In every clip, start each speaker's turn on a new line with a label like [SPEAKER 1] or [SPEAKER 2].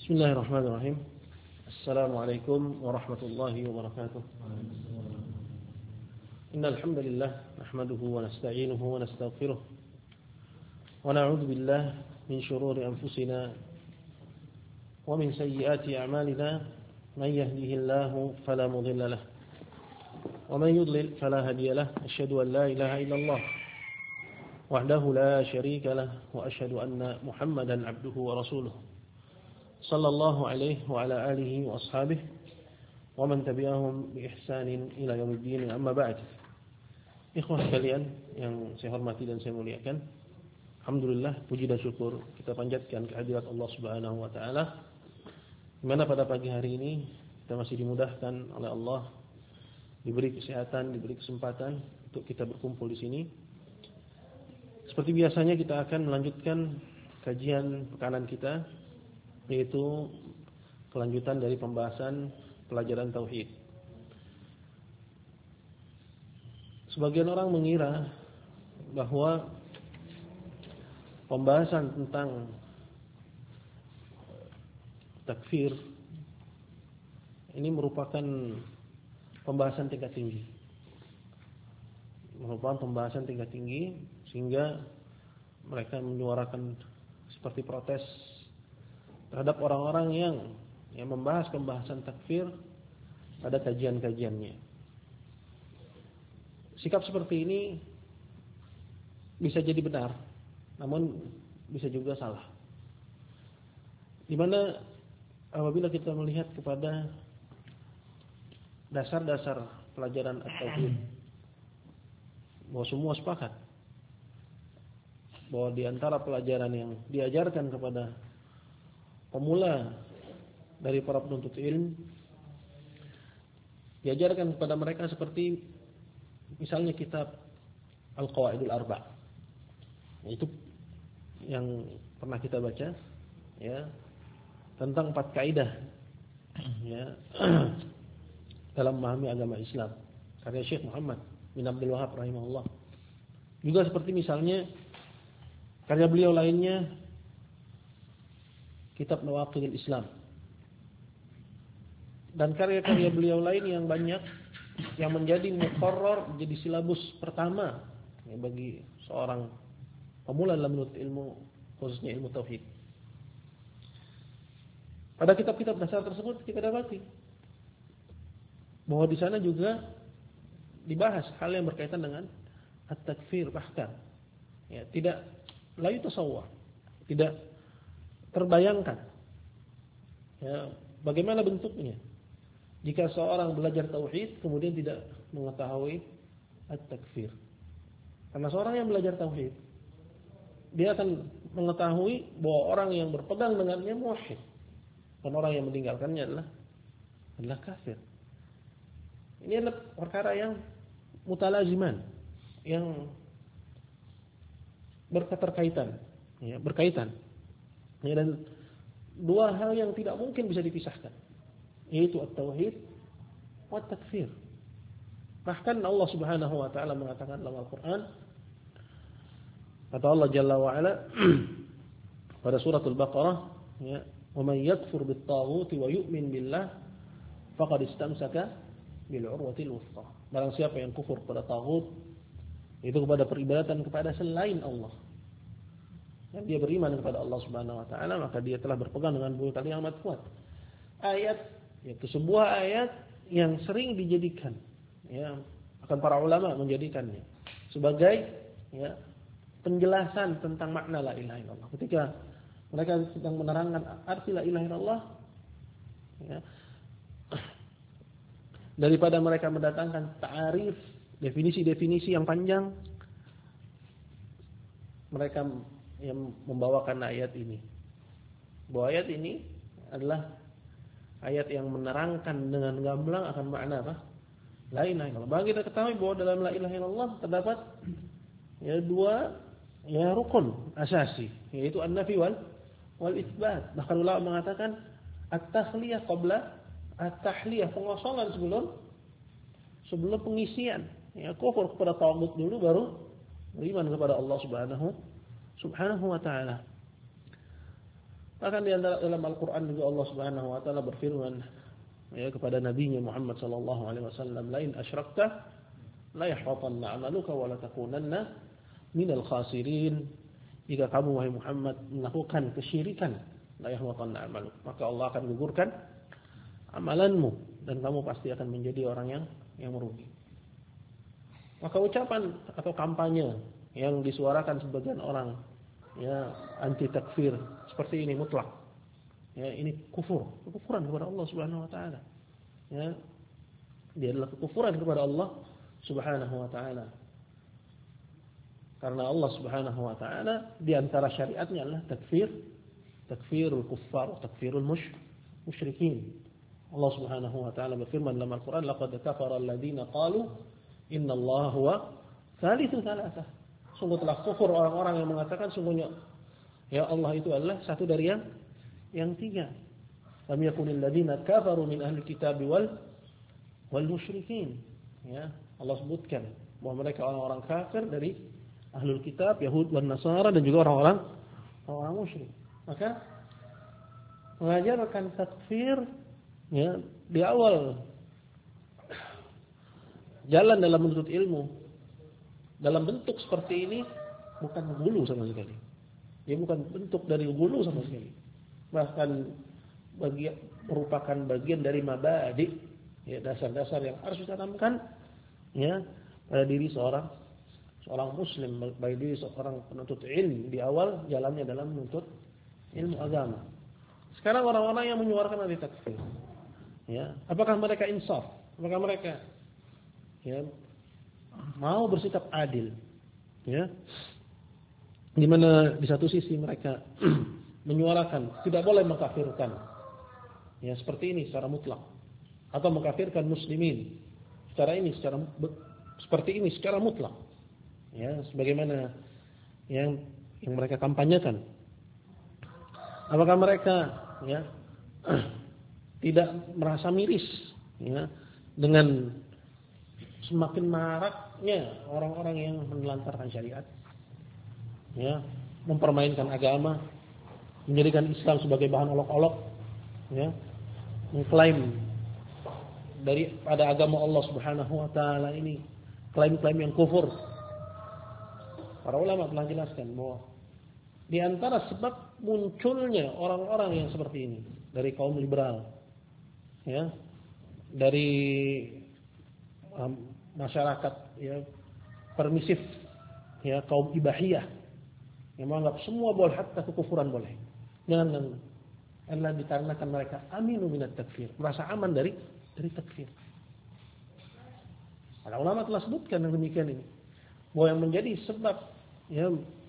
[SPEAKER 1] Bismillahirrahmanirrahim. Assalamualaikum warahmatullahi wabarakatuh. Innal hamdalillah nahmaduhu wa nasta'inuhu wa nastaghfiruh. Wa na'udzu billahi min shururi anfusina wa min sayyiati a'malina. Man yahdihillahu fala mudilla lahu wa man yudlil fala hadiya lahu. Asyhadu an la ilaha illallah wahdahu la syarika lahu wa asyhadu anna Muhammadan 'abduhu wa rasuluh. Sallallahu alaihi wa ala alihi wa ashabihi wa man tabi'ahum bi ihsanin ila yaumiddin. Amma ba'd. Ikhwah sekalian yang saya hormati dan saya muliakan, alhamdulillah puji dan syukur kita panjatkan kehadirat Allah Subhanahu wa taala, di mana pada pagi hari ini kita masih dimudahkan oleh Allah, diberi kesehatan, diberi kesempatan untuk kita berkumpul di sini. Seperti biasanya kita akan melanjutkan kajian pekanan kita, yaitu kelanjutan dari pembahasan pelajaran tauhid. Sebagian orang mengira bahwa pembahasan tentang takfir ini merupakan pembahasan tingkat tinggi. Merupakan pembahasan tingkat tinggi sehingga mereka menyuarakan seperti protes terhadap orang-orang yang membahas pembahasan takfir pada kajian-kajiannya. Sikap seperti ini bisa jadi benar, namun bisa juga salah. Di mana apabila kita melihat kepada dasar-dasar pelajaran at-tauhid, bahwa semua sepakat bahwa di antara pelajaran yang diajarkan kepada pemula dari para penuntut ilmu, diajarkan kepada mereka seperti misalnya kitab Al-Qawaidul Arba'. Itu yang pernah kita baca, ya, tentang 4 kaidah, ya, dalam memahami agama Islam, karya Syekh Muhammad bin Abdul Wahhab rahimahullah. Juga seperti misalnya karya beliau lainnya, kitab Nawaqidul Islam, dan karya-karya beliau lain yang banyak yang menjadi muqarrar, menjadi silabus pertama ya, bagi seorang pemula dalam menuntut ilmu, khususnya ilmu tauhid. Pada kitab-kitab dasar tersebut kita dapati bahwa di sana juga dibahas hal yang berkaitan dengan at-takfir, bahkan ya, tidak la yutasawwar, tidak terbayangkan ya, bagaimana bentuknya jika seorang belajar tauhid kemudian tidak mengetahui at-takfir. Karena seorang yang belajar tauhid, dia akan mengetahui bahwa orang yang berpegang dengannya muwahhid, dan orang yang meninggalkannya adalah kafir. Ini adalah perkara yang mutalaziman, yang berketerkaitan, ya, berkaitan. Ya, dan dua hal yang tidak mungkin bisa dipisahkan, yaitu at-tauhid wa at-takfir. Bahkan Allah Subhanahu wa taala mengatakan dalam Al-Qur'an, kata Allah Jalla wa Ala pada surat Al-Baqarah, ya, "Wa may yakfur bit-taghuti wa yu'min billah faqad istamsaka bil 'urwatil wuthqa." Barang siapa yang kufur pada taghut, itu kepada peribadatan kepada selain Allah, dan dia beriman kepada Allah Subhanahu wa taala, maka dia telah berpegang dengan buah tali yang amat kuat. Ayat, yaitu sebuah ayat yang sering dijadikan, ya, akan para ulama menjadikannya sebagai, ya, penjelasan tentang makna la ilaha illallah. Ketika mereka sedang menerangkan arti la ilaha illallah, ya, daripada mereka mendatangkan ta'arif, definisi-definisi yang panjang, mereka yang membawakan ayat ini. Bahwa ayat ini adalah ayat yang menerangkan dengan gamblang akan makna apa? La ilaha illallah. Bagi kita ketahui bahwa dalam la ilaha illallah terdapat, ya, 2 ya, rukun asasi, yaitu an-nafi wal itsbat. Bahkan ulama mengatakan at-takhliyah qabla at-tahliyah, pengosongan sebelum pengisian. Ya, kufur kepada taghut dulu, baru beriman kepada Allah Subhanahu wa taala. Bahkan di antara dalam Al-Qur'an juga Allah Subhanahu wa taala berfirman ya kepada nabinya Muhammad sallallahu alaihi wasallam, "La in asyrakta la yahbatanna 'amaluka wa la takunanna minal khasirin." Jika kamu wahai Muhammad melakukan kesyirikan, la yahbatanna 'amaluk, maka Allah akan gugurkan amalanmu dan kamu pasti akan menjadi orang yang merugi. Maka ucapan atau kampanye yang disuarakan sebagian orang ya anti takfir seperti ini mutlak. Ya, ini kekufuran kepada Allah Subhanahu wa taala. Ya. Dia adalah kekufuran kepada Allah Subhanahu wa taala. Karena Allah Subhanahu wa taala di antara syariatnya adalah takfirul kuffar, takfirul musyrikin. Allah Subhanahu wa taala berfirman dalam Al-Qur'an, "Laqad kafara alladziina qalu innallaha huwa tsalitsu tsalatsah." Sungguh telah kufur orang-orang yang mengatakan sungguhnya ya Allah itu adalah satu dari yang tiga. Lam yakunil ladzina kafaru min ahli kitab wal musyrikin. Ya, Allah sebutkan bahwa mereka orang-orang kafir dari ahlul kitab, Yahud dan Nasara dan juga orang musyrik. Maka mengajarkan takfir ya di awal jalan dalam menuntut ilmu dalam bentuk seperti ini bukan hulu sama sekali. Dia bukan bentuk dari hulu sama sekali. Bahkan merupakan bagian dari mabadi, ya, dasar-dasar yang harus ditanamkan ya pada diri seorang muslim, pada diri seorang penuntut ilmu di awal jalannya dalam menuntut ilmu agama. Sekarang orang-orang yang menyuarakan anti takfir, ya, apakah mereka insaf? Apakah mereka ya mau bersikap adil, ya, di mana di satu sisi mereka menyuarakan tidak boleh mengkafirkan, ya, seperti ini secara mutlak, atau mengkafirkan muslimin seperti ini secara mutlak, ya, sebagaimana yang mereka kampanyekan. Apakah mereka ya tidak merasa miris, ya, dengan semakin maraknya orang-orang yang menelantarkan syariat, ya, mempermainkan agama, menjadikan Islam sebagai bahan olok-olok, ya, mengklaim pada agama Allah Subhanahu wa taala ini klaim-klaim yang kufur. Para ulama telah jelaskan bahwa di antara sebab munculnya orang-orang yang seperti ini dari kaum liberal, ya, dari masyarakat ya permisif, ya, kaum ibahiyah yang menganggap semua boleh, hatta kekufuran boleh. Jangan adalah dikarenakan mereka aminu minat takfir, merasa aman dari takfir. Para ulama telah sebutkan yang demikian ini, bahwa yang menjadi sebab ya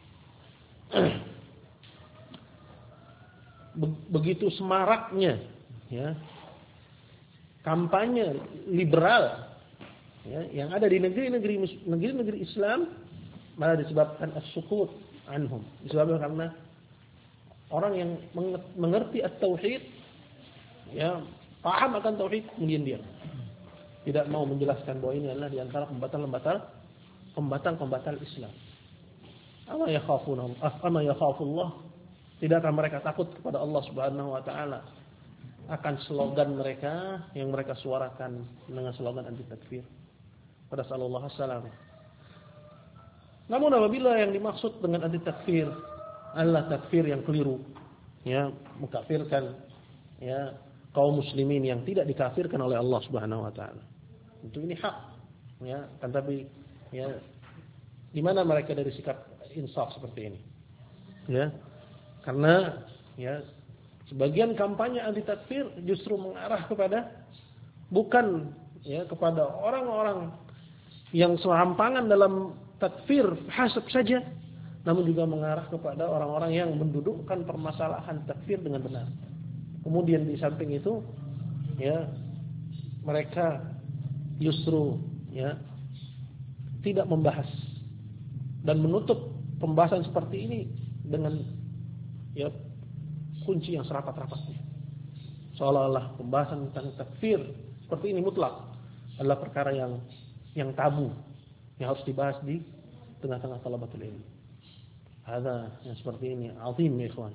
[SPEAKER 1] begitu semaraknya ya kampanye liberal ya, yang ada di negeri Islam malah disebabkan as-sukut anhum, disebabkan karena orang yang mengerti at-tauhid, ya, paham akan tauhid, kemudian dia tidak mau menjelaskan bahwa ini adalah di antara pembatal Islam. Ama yakhafullah, tidakkah mereka takut kepada Allah Subhanahu wa taala akan slogan mereka yang mereka suarakan dengan slogan anti takfir pada sallallahu alaihi wasallam. Namun apabila yang dimaksud dengan anti takfir adalah takfir yang keliru, ya, mengkafirkan ya kaum muslimin yang tidak dikafirkan oleh Allah Subhanahu wa taala. Itu ini hak, ya, kan, tapi ya di mana mereka dari sikap insaf seperti ini? Ya. Karena ya sebagian kampanye anti takfir justru mengarah kepada bukan ya kepada orang-orang yang serampangan dalam takfir hasab saja, namun juga mengarah kepada orang-orang yang mendudukkan permasalahan takfir dengan benar. Kemudian di samping itu ya mereka justru ya tidak membahas dan menutup pembahasan seperti ini dengan ya kunci yang serapat-rapatnya. Seolah-olah pembahasan tentang takfir seperti ini mutlak adalah perkara yang tabu, yang harus dibahas di tengah-tengah talabatul ilmi. Ada yang seperti ini azim ya ikhwan.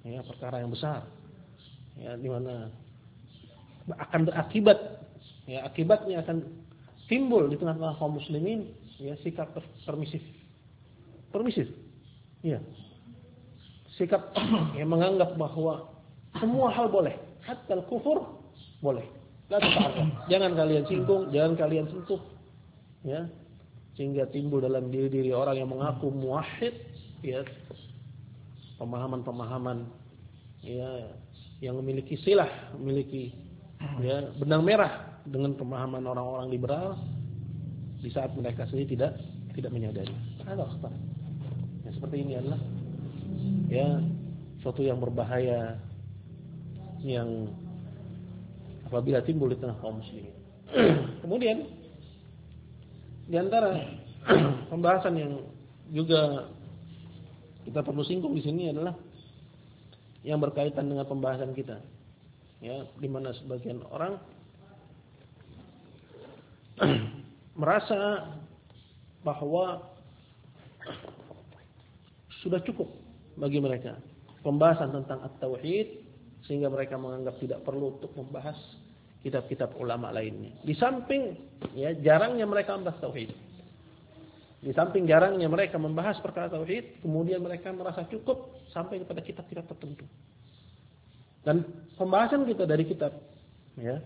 [SPEAKER 1] ya, perkara yang besar, ya, di mana akan berakibat, ya, akibatnya akan timbul di tengah-tengah kaum muslimin, ya, sikap permisif, ya, sikap yang menganggap bahwa semua hal boleh, hatta al-kufur boleh, la tata'arraf, jangan kalian singgung, jangan kalian sentuh, ya, sehingga timbul dalam diri-diri orang yang mengaku muwahhid, ya, pemahaman-pemahaman, ya, yang memiliki silah, memiliki, ya, benang merah dengan pemahaman orang-orang liberal di saat mereka sendiri tidak menyadari. Ada akhtar. Ya, seperti ini adalah, ya, suatu yang berbahaya yang apabila timbul di tengah kaum muslimin. Kemudian di antara pembahasan yang juga kita perlu singgung di sini adalah yang berkaitan dengan pembahasan kita, ya, di mana sebagian orang merasa bahwa sudah cukup bagi mereka pembahasan tentang at-tauhid, sehingga mereka menganggap tidak perlu untuk membahas kitab-kitab ulama lainnya. Di samping, ya, jarangnya mereka membahas tauhid. Di samping jarangnya mereka membahas perkara tauhid, kemudian mereka merasa cukup sampai kepada kitab-kitab tertentu. Dan pembahasan kita dari kitab, ya,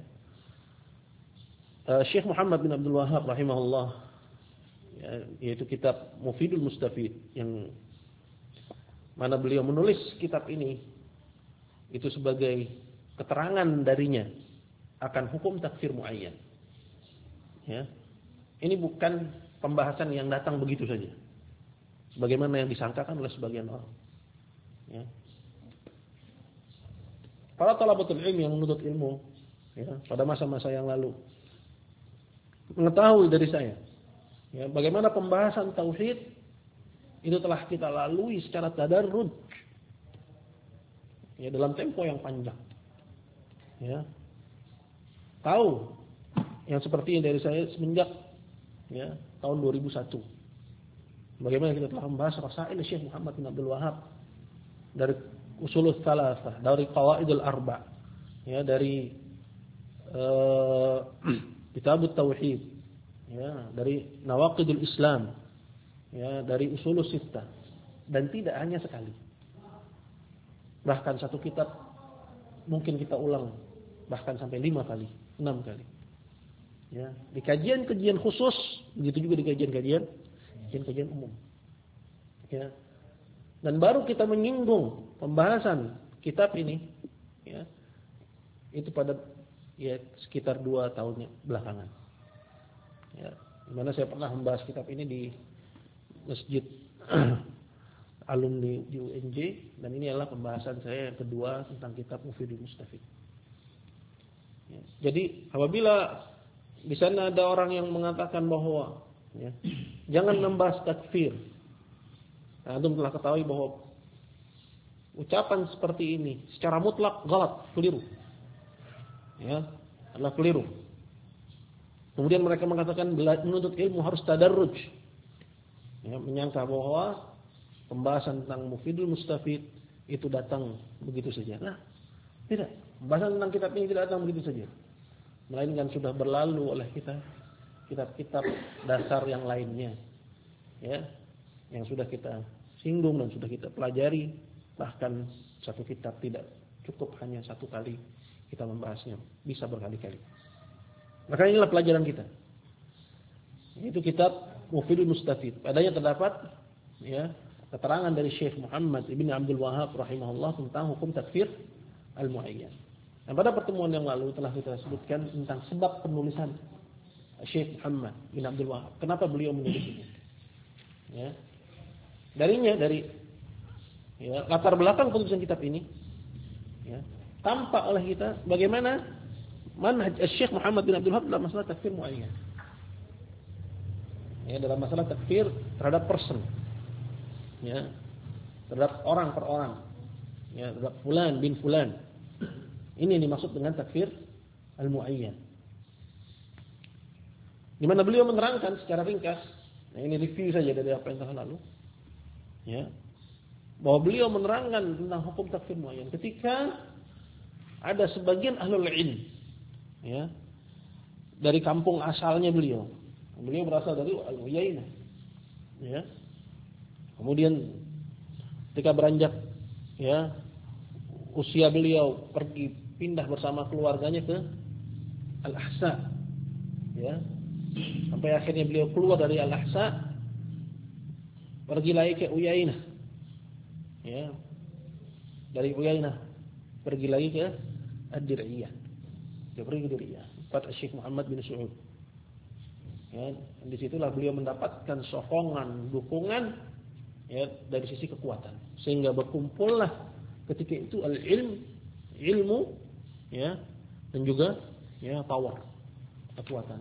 [SPEAKER 1] Syekh Muhammad bin Abdul Wahhab rahimahullah, ya, yaitu kitab Mufidul Mustafid, yang mana beliau menulis kitab ini itu sebagai keterangan darinya akan hukum takfir muayyan. Ya. Ini bukan pembahasan yang datang begitu saja, sebagaimana yang disangkakan oleh sebagian orang. Ya. Para talabatul ilmi yang menuntut ilmu, ya, pada masa-masa yang lalu mengetahui dari saya, ya, bagaimana pembahasan tauhid itu telah kita lalui secara tadarruj, ya, dalam tempo yang panjang. Ya. Tahu yang seperti ini dari saya semenjak, ya, tahun 2001. Bagaimana kita telah membahas rasail Syekh Muhammad bin Abdul Wahhab dari usulul tsalasah, dari qawaidul arba', ya, dari kitabut tauhid, ya, dari nawaqidul Islam, ya, dari usulus sittah, dan tidak hanya sekali. Bahkan satu kitab mungkin kita ulang bahkan sampai 5 kali, 6 kali. Ya, di kajian-kajian khusus, begitu juga di kajian-kajian umum. Ya. Dan baru kita menyinggung pembahasan kitab ini, ya, itu pada, ya, sekitar 2 tahun belakangan. Ya, di mana saya pernah membahas kitab ini di masjid alumni di UNJ, dan ini adalah pembahasan saya yang kedua tentang kitab Mufidul Mustafid. Ya, jadi apabila di sana ada orang yang mengatakan bahwa, ya, jangan membahas takfir, nah, antum telah ketahui bahwa ucapan seperti ini secara mutlak galat, keliru, ya, adalah keliru. Kemudian mereka mengatakan menuntut ilmu harus tadarruj, ya, menyangka bahwa pembahasan tentang Mufidul Mustafid itu datang begitu saja. Nah, tidak. Pembahasan tentang kitab ini tidak datang begitu saja, melainkan sudah berlalu oleh kita kitab-kitab dasar yang lainnya, ya, yang sudah kita singgung dan sudah kita pelajari. Bahkan satu kitab tidak cukup hanya satu kali kita membahasnya, bisa berkali-kali. Maka inilah pelajaran kita. Itu kitab Mufidul Mustafid. Padanya terdapat, ya, keterangan dari Syekh Muhammad ibn Abdul Wahhab rahimahullah tentang hukum takfir al-muayyan. Dan pada pertemuan yang lalu telah kita sebutkan tentang sebab penulisan Syekh Muhammad bin Abdul Wahhab. Kenapa beliau menulis ini? Ya. Dari, ya, latar belakang penulisan kitab ini, ya, tampak oleh kita bagaimana manhaj Syekh Muhammad bin Abdul Wahhab dalam masalah takfir muayyan. Ya, dalam masalah takfir terhadap person, ya, terhadap orang per orang, ya, terhadap fulan bin fulan. Ini yang dimaksud dengan takfir al-muayyan. Di mana beliau menerangkan secara ringkas, nah, ini review saja dari apa yang telah lalu, ya, bahwa beliau menerangkan tentang hukum takfir muayyan ketika ada sebagian ahlul ilm, ya, dari kampung asalnya beliau. Beliau berasal dari Al-Uyainah, ya. Kemudian ketika beranjak, ya, usia beliau pergi pindah bersama keluarganya ke Al-Ahsa, ya. Sampai akhirnya beliau keluar dari Al-Ahsa, pergi lagi ke Uyainah, ya. Dari Uyainah pergi lagi ke Ad-Dir'iyah. Dia pergi ke Dir'iyah, tempat Syekh Muhammad bin Su'ud. Ya, di situlah beliau mendapatkan sokongan, dukungan, ya, dari sisi kekuatan. Sehingga berkumpullah ketika itu ilmu, ya, dan juga, ya, power, kekuatan.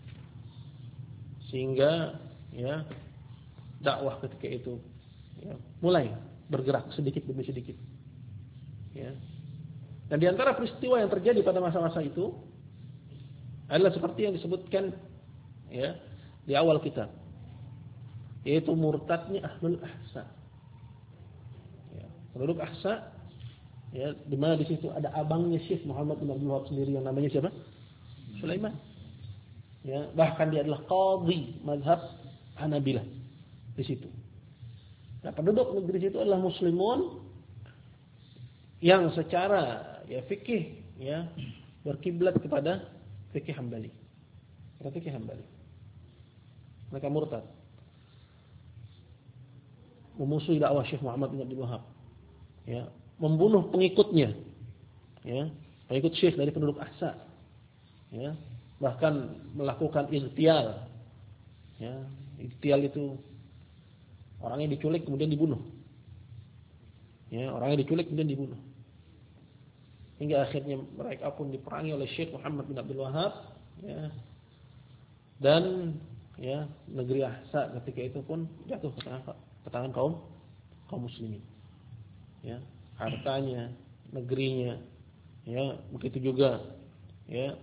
[SPEAKER 1] Sehingga, ya, dakwah ketika itu, ya, mulai bergerak sedikit demi sedikit. Ya. Dan di antara peristiwa yang terjadi pada masa-masa itu adalah seperti yang disebutkan, ya, di awal kitab, yaitu murtadnya Ahlul Ahsa. Ya, penduduk Ahsa, ya, di mana di situ ada abangnya Syekh Muhammad bin Abdul Wahab sendiri yang namanya siapa? Sulaiman. Ya, bahkan dia adalah qadhi mazhab Hanabilah di situ. Nah, penduduk negeri situ adalah muslimun yang secara, ya, fikih, ya, berkiblat kepada fikih Hambali. Fikih Hambali. Mereka murtad, memusuhi dakwah Syekh Muhammad bin Abdul Wahab, ya, membunuh pengikutnya, ya, pengikut Syekh dari penduduk Ahsa, ya, bahkan melakukan ightial, ya. Ightial itu orangnya diculik kemudian dibunuh, ya, orangnya diculik kemudian dibunuh, hingga akhirnya mereka pun diperangi oleh Syekh Muhammad bin Abdul Wahab, ya, dan, ya, negeri Ahsa ketika itu pun jatuh ke tangan kaum muslimin, ya, hartanya, negerinya, ya, begitu juga, ya,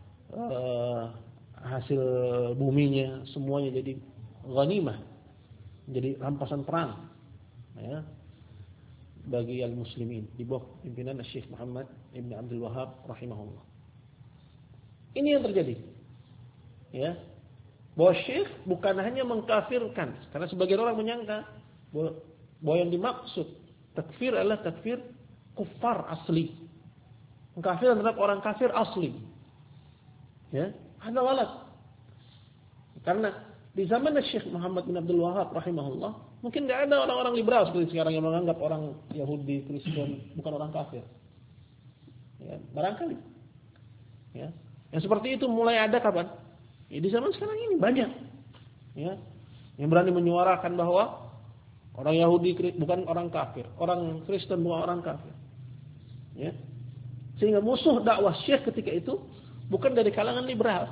[SPEAKER 1] hasil buminya semuanya jadi ghanimah, jadi rampasan perang, ya, bagi al-muslimin di bawah pimpinan Syekh Muhammad bin Abdul Wahab rahimahullah. Ini yang terjadi, ya, bahwa Syekh bukan hanya mengkafirkan, karena sebagian orang menyangka bahwa yang dimaksud takfir adalah takfir kufar asli, mengkafir terhadap orang kafir asli, ya, ada walat. Karena di zaman Syekh Muhammad bin Abdul Wahab rahimahullah, mungkin tidak ada orang-orang liberal seperti sekarang yang menganggap orang Yahudi, Kristen bukan orang kafir, ya, barangkali, ya. Yang seperti itu mulai ada kapan? Ya, di zaman sekarang ini banyak, ya, yang berani menyuarakan bahwa orang Yahudi bukan orang kafir, orang Kristen bukan orang kafir, ya. Sehingga musuh dakwah Syekh ketika itu bukan dari kalangan liberal,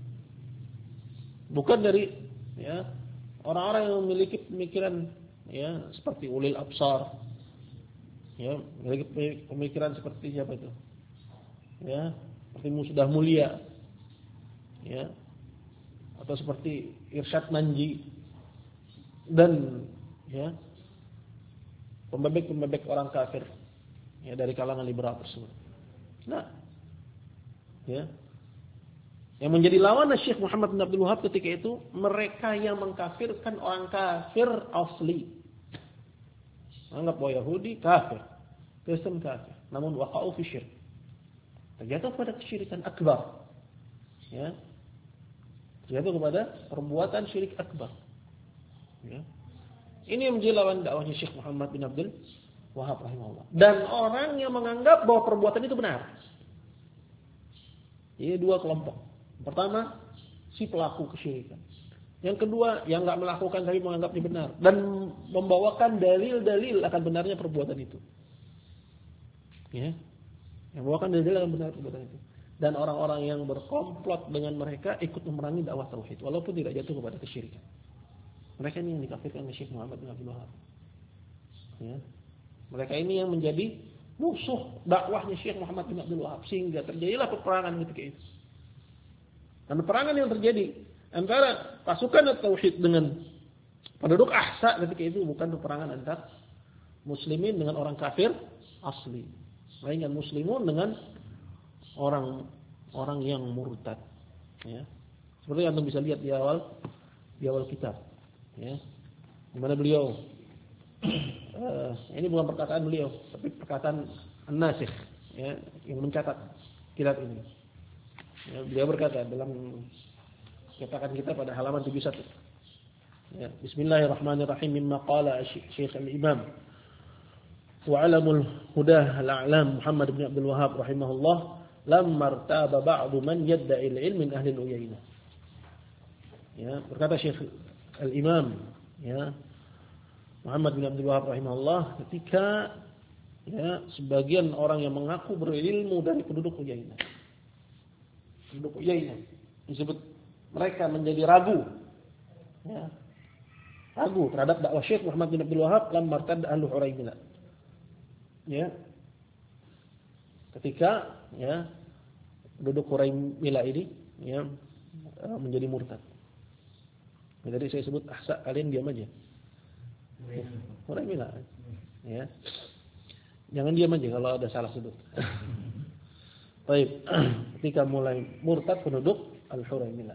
[SPEAKER 1] bukan dari, ya, orang-orang yang memiliki pemikiran, ya, seperti ulil absar, ya, memiliki pemikiran seperti siapa itu, ya, seperti Musdah Mulia, ya, atau seperti Irsyad Manji dan, ya, pembebek orang kafir, ya, dari kalangan liberal tersebut. Nah, ya, yang menjadi lawan Syekh Muhammad bin Abdul Wahab ketika itu mereka yang mengkafirkan orang kafir asli, anggap bahwa Yahudi kafir, Kristen kafir, namun waqa'u fi syirk, terjatuh pada kesyirikan akbar, ya, terjatuh kepada perbuatan syirik akbar, ya. Ini yang menjadi lawan dakwahnya Syekh Muhammad bin Abdul Wahab rahimahullah. Dan orang yang menganggap bahwa perbuatan itu benar. Ini dua kelompok. Pertama, si pelaku kesyirikan. Yang kedua, yang enggak melakukan tapi menganggapnya benar dan membawakan dalil-dalil akan benarnya perbuatan itu. Ya. Yang membawakan dalil akan benar perbuatan itu. Dan orang-orang yang berkomplot dengan mereka ikut memerangi dakwah tauhid walaupun tidak jatuh kepada kesyirikan. Mereka ini yang dikafirkan oleh Syekh Muhammad bin Abdul Wahab. Ya. Mereka ini yang menjadi musuh dakwahnya Syekh Muhammad bin Abdul Wahab sehingga terjadilah peperangan ketika itu. Dan peperangan yang terjadi antara pasukan tauhid dengan penduduk Ahsa ketika itu bukan peperangan antar muslimin dengan orang kafir asli. Melainkan muslimun dengan orang yang murtad. Ya. Seperti yang Anda bisa lihat di awal kitab. Ya. Di mana beliau ini bukan perkataan beliau, tapi perkataan An-Nasikh, ya, yang mencatat kitab ini. Ya, beliau berkata dalam cetakan kita pada halaman 71. Ya, Bismillahirrahmanirrahim. Mimma qala Syekh al-Imam wa alamul hudah al-a'lam Muhammad bin Abdul Wahhab rahimahullah, lamma irtaba ba'du man yadda'i al-ilm min ahli al-Uyainah. Ya, berkata Syekh al-Imam, ya, Muhammad bin Abdul Wahhab rahimahullah, ketika ya sebagian orang yang mengaku berilmu dari penduduk Uyainah. Penduduk Uyainah disebut mereka menjadi ragu. Ya. Ragu terhadap dakwah Syekh Muhammad bin Abdul Wahhab lam martad ahlu Huraimila. Ya. Ketika ya penduduk Huraimila ini ya menjadi murtad. Jadi saya sebut ahsa, kalian diam aja. Huraimila. Ya. Jangan diam aja kalau ada salah sebut. Baik, ketika mulai murtad penduduk Al-Huraimila.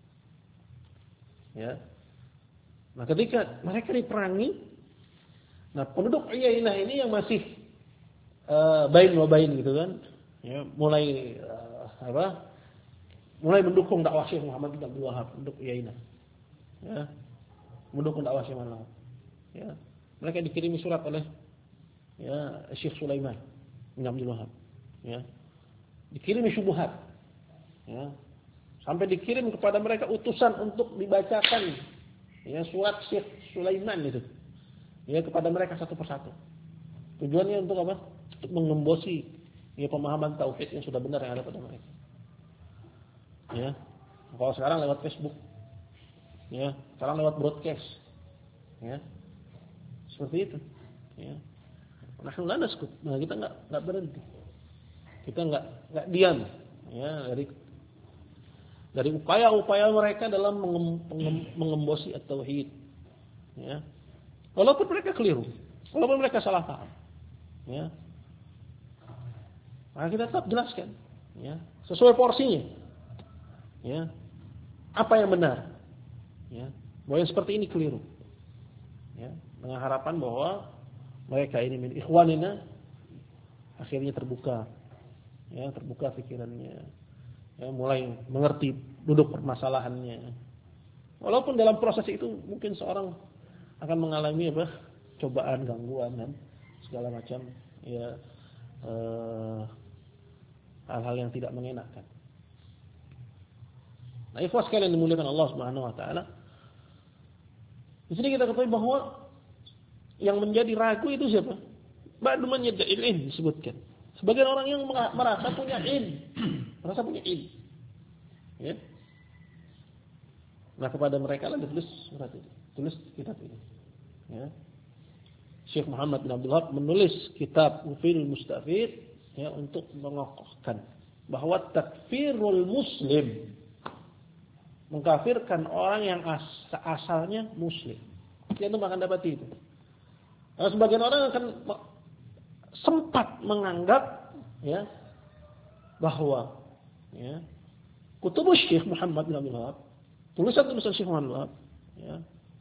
[SPEAKER 1] Ya. Nah, ketika mereka diperangi, nah penduduk Uyainah ini yang masih bain wa bain gitu kan, ya, mulai mulai mendukung dakwah Syekh Muhammad bin Abdul Wahhab untuk Uyainah. Ya. Mendukung dakwah Syekh Muhammad. Ya. Mereka dikirimi surat oleh ya Syekh Sulaiman bin Abdul Wahhab. Ya. Dikirimi syubhat. Ya. Sampai dikirim kepada mereka utusan untuk dibacakan ya surat Syekh Sulaiman itu. Ya, kepada mereka satu persatu. Tujuannya untuk apa? Untuk mengembosi ya pemahaman tauhid yang sudah benar yang ada pada mereka. Ya. Kalau sekarang lewat Facebook. Ya, sekarang lewat broadcast. Ya. Seperti itu. Ya. Nah, kita enggak berhenti. Kita enggak diam ya dari upaya-upaya mereka dalam mengembosi at-tauhid. Ya. Walaupun mereka keliru, walaupun mereka salah paham. Ya. Maka kita tetap jelaskan, ya, sesuai porsinya. Ya. Apa yang benar? Ya. Bahwa yang seperti ini keliru. Ya. Dengan harapan bahwa mereka ini min ikhwanina akhirnya terbuka. Ya, terbuka pikirannya. Ya, mulai mengerti duduk permasalahannya. Walaupun dalam proses itu mungkin seorang akan mengalami cobaan, gangguan dan segala macam ya hal-hal yang tidak mengenakan. Nah, ikhwas sekalian dimuliakan Allah Subhanahu wa taala. Di sini kita ketahui bahwa yang menjadi ragu itu siapa? Ba'du man yad'il ilm disebutkan. Sebagian orang yang merasa punya ilmu, merasa punya ilmu. Ya. Nah, kepada mereka lah ditulis surat ini, tulis kitab ini. Ya. Syekh Muhammad bin Abdul Wahhab menulis kitab Ufil Mustafid ya untuk mengokohkan bahwa takfirul muslim, mengkafirkan orang yang asalnya muslim. Kita akan dapat itu. Nah, sebagian orang akan sempat menganggap ya bahwa ya kutubus Syekh Muhammad bin Abdul Wahhab, tulisan-tulisan Syekh Muhammad bin Abdul Wahhab ya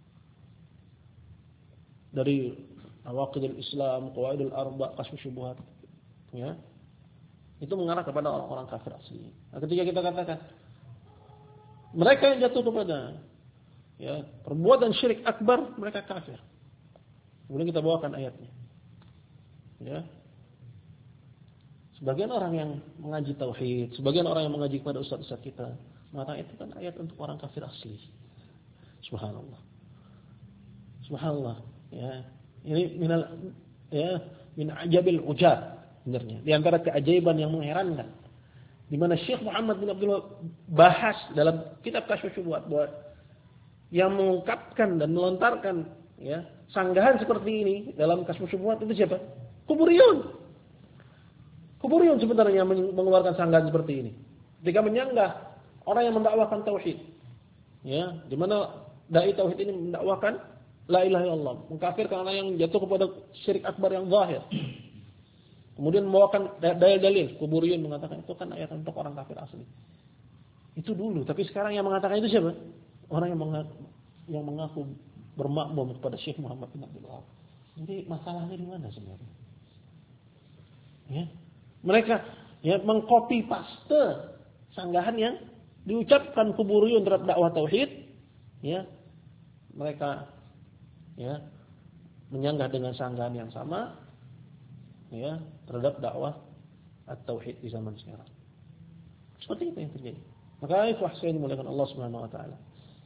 [SPEAKER 1] dari Awaqidul Islam, Qawaidul Arba', Kashfus Syubhat ya itu mengarah kepada orang-orang kafir asli. Nah, ketika kita katakan mereka yang jatuh kepada ya perbuatan syirik akbar, mereka kafir. Kemudian kita bawakan ayatnya. Ya. Sebagian orang yang mengaji tauhid, sebagian orang yang mengaji kepada ustaz-ustaz kita, mengatakan itu kan ayat untuk orang kafir asli. Subhanallah. Subhanallah. Ya. Ini min ajabil ujab sebenarnya. Di antara keajaiban yang mengherankan. Di mana Syekh Muhammad bin Abdul Wahhab bahas dalam kitab Kashfus Syubhat bahwa yang mengungkapkan dan melontarkan ya sanggahan seperti ini dalam Kashfus Syubhat itu siapa? Kuburiyun. Kuburiyun sebenarnya mengeluarkan sanggahan seperti ini. Ketika menyanggah orang yang mendakwakan tauhid. Ya, di mana dai tauhid ini mendakwakan la ilaha illallah, mengkafirkan orang yang jatuh kepada syirik akbar yang zahir. Kemudian membawakan dalil-dalil, kuburiyun mengatakan itu kan ayat untuk orang kafir asli. Itu dulu, tapi sekarang yang mengatakan itu siapa? Orang yang mengaku bermakmum kepada Syekh Muhammad bin Abdul Wahab. Jadi masalahnya di mana sebenarnya? Ya. Mereka mengcopy paste sanggahan yang diucapkan kuburiyun terhadap dakwah tauhid. Ya. Mereka menyanggah dengan sanggahan yang sama terhadap dakwah at-tauhid di zaman sekarang. Seperti itu yang terjadi. Maka itu yang dimuliakan Allah Subhanahu wa taala.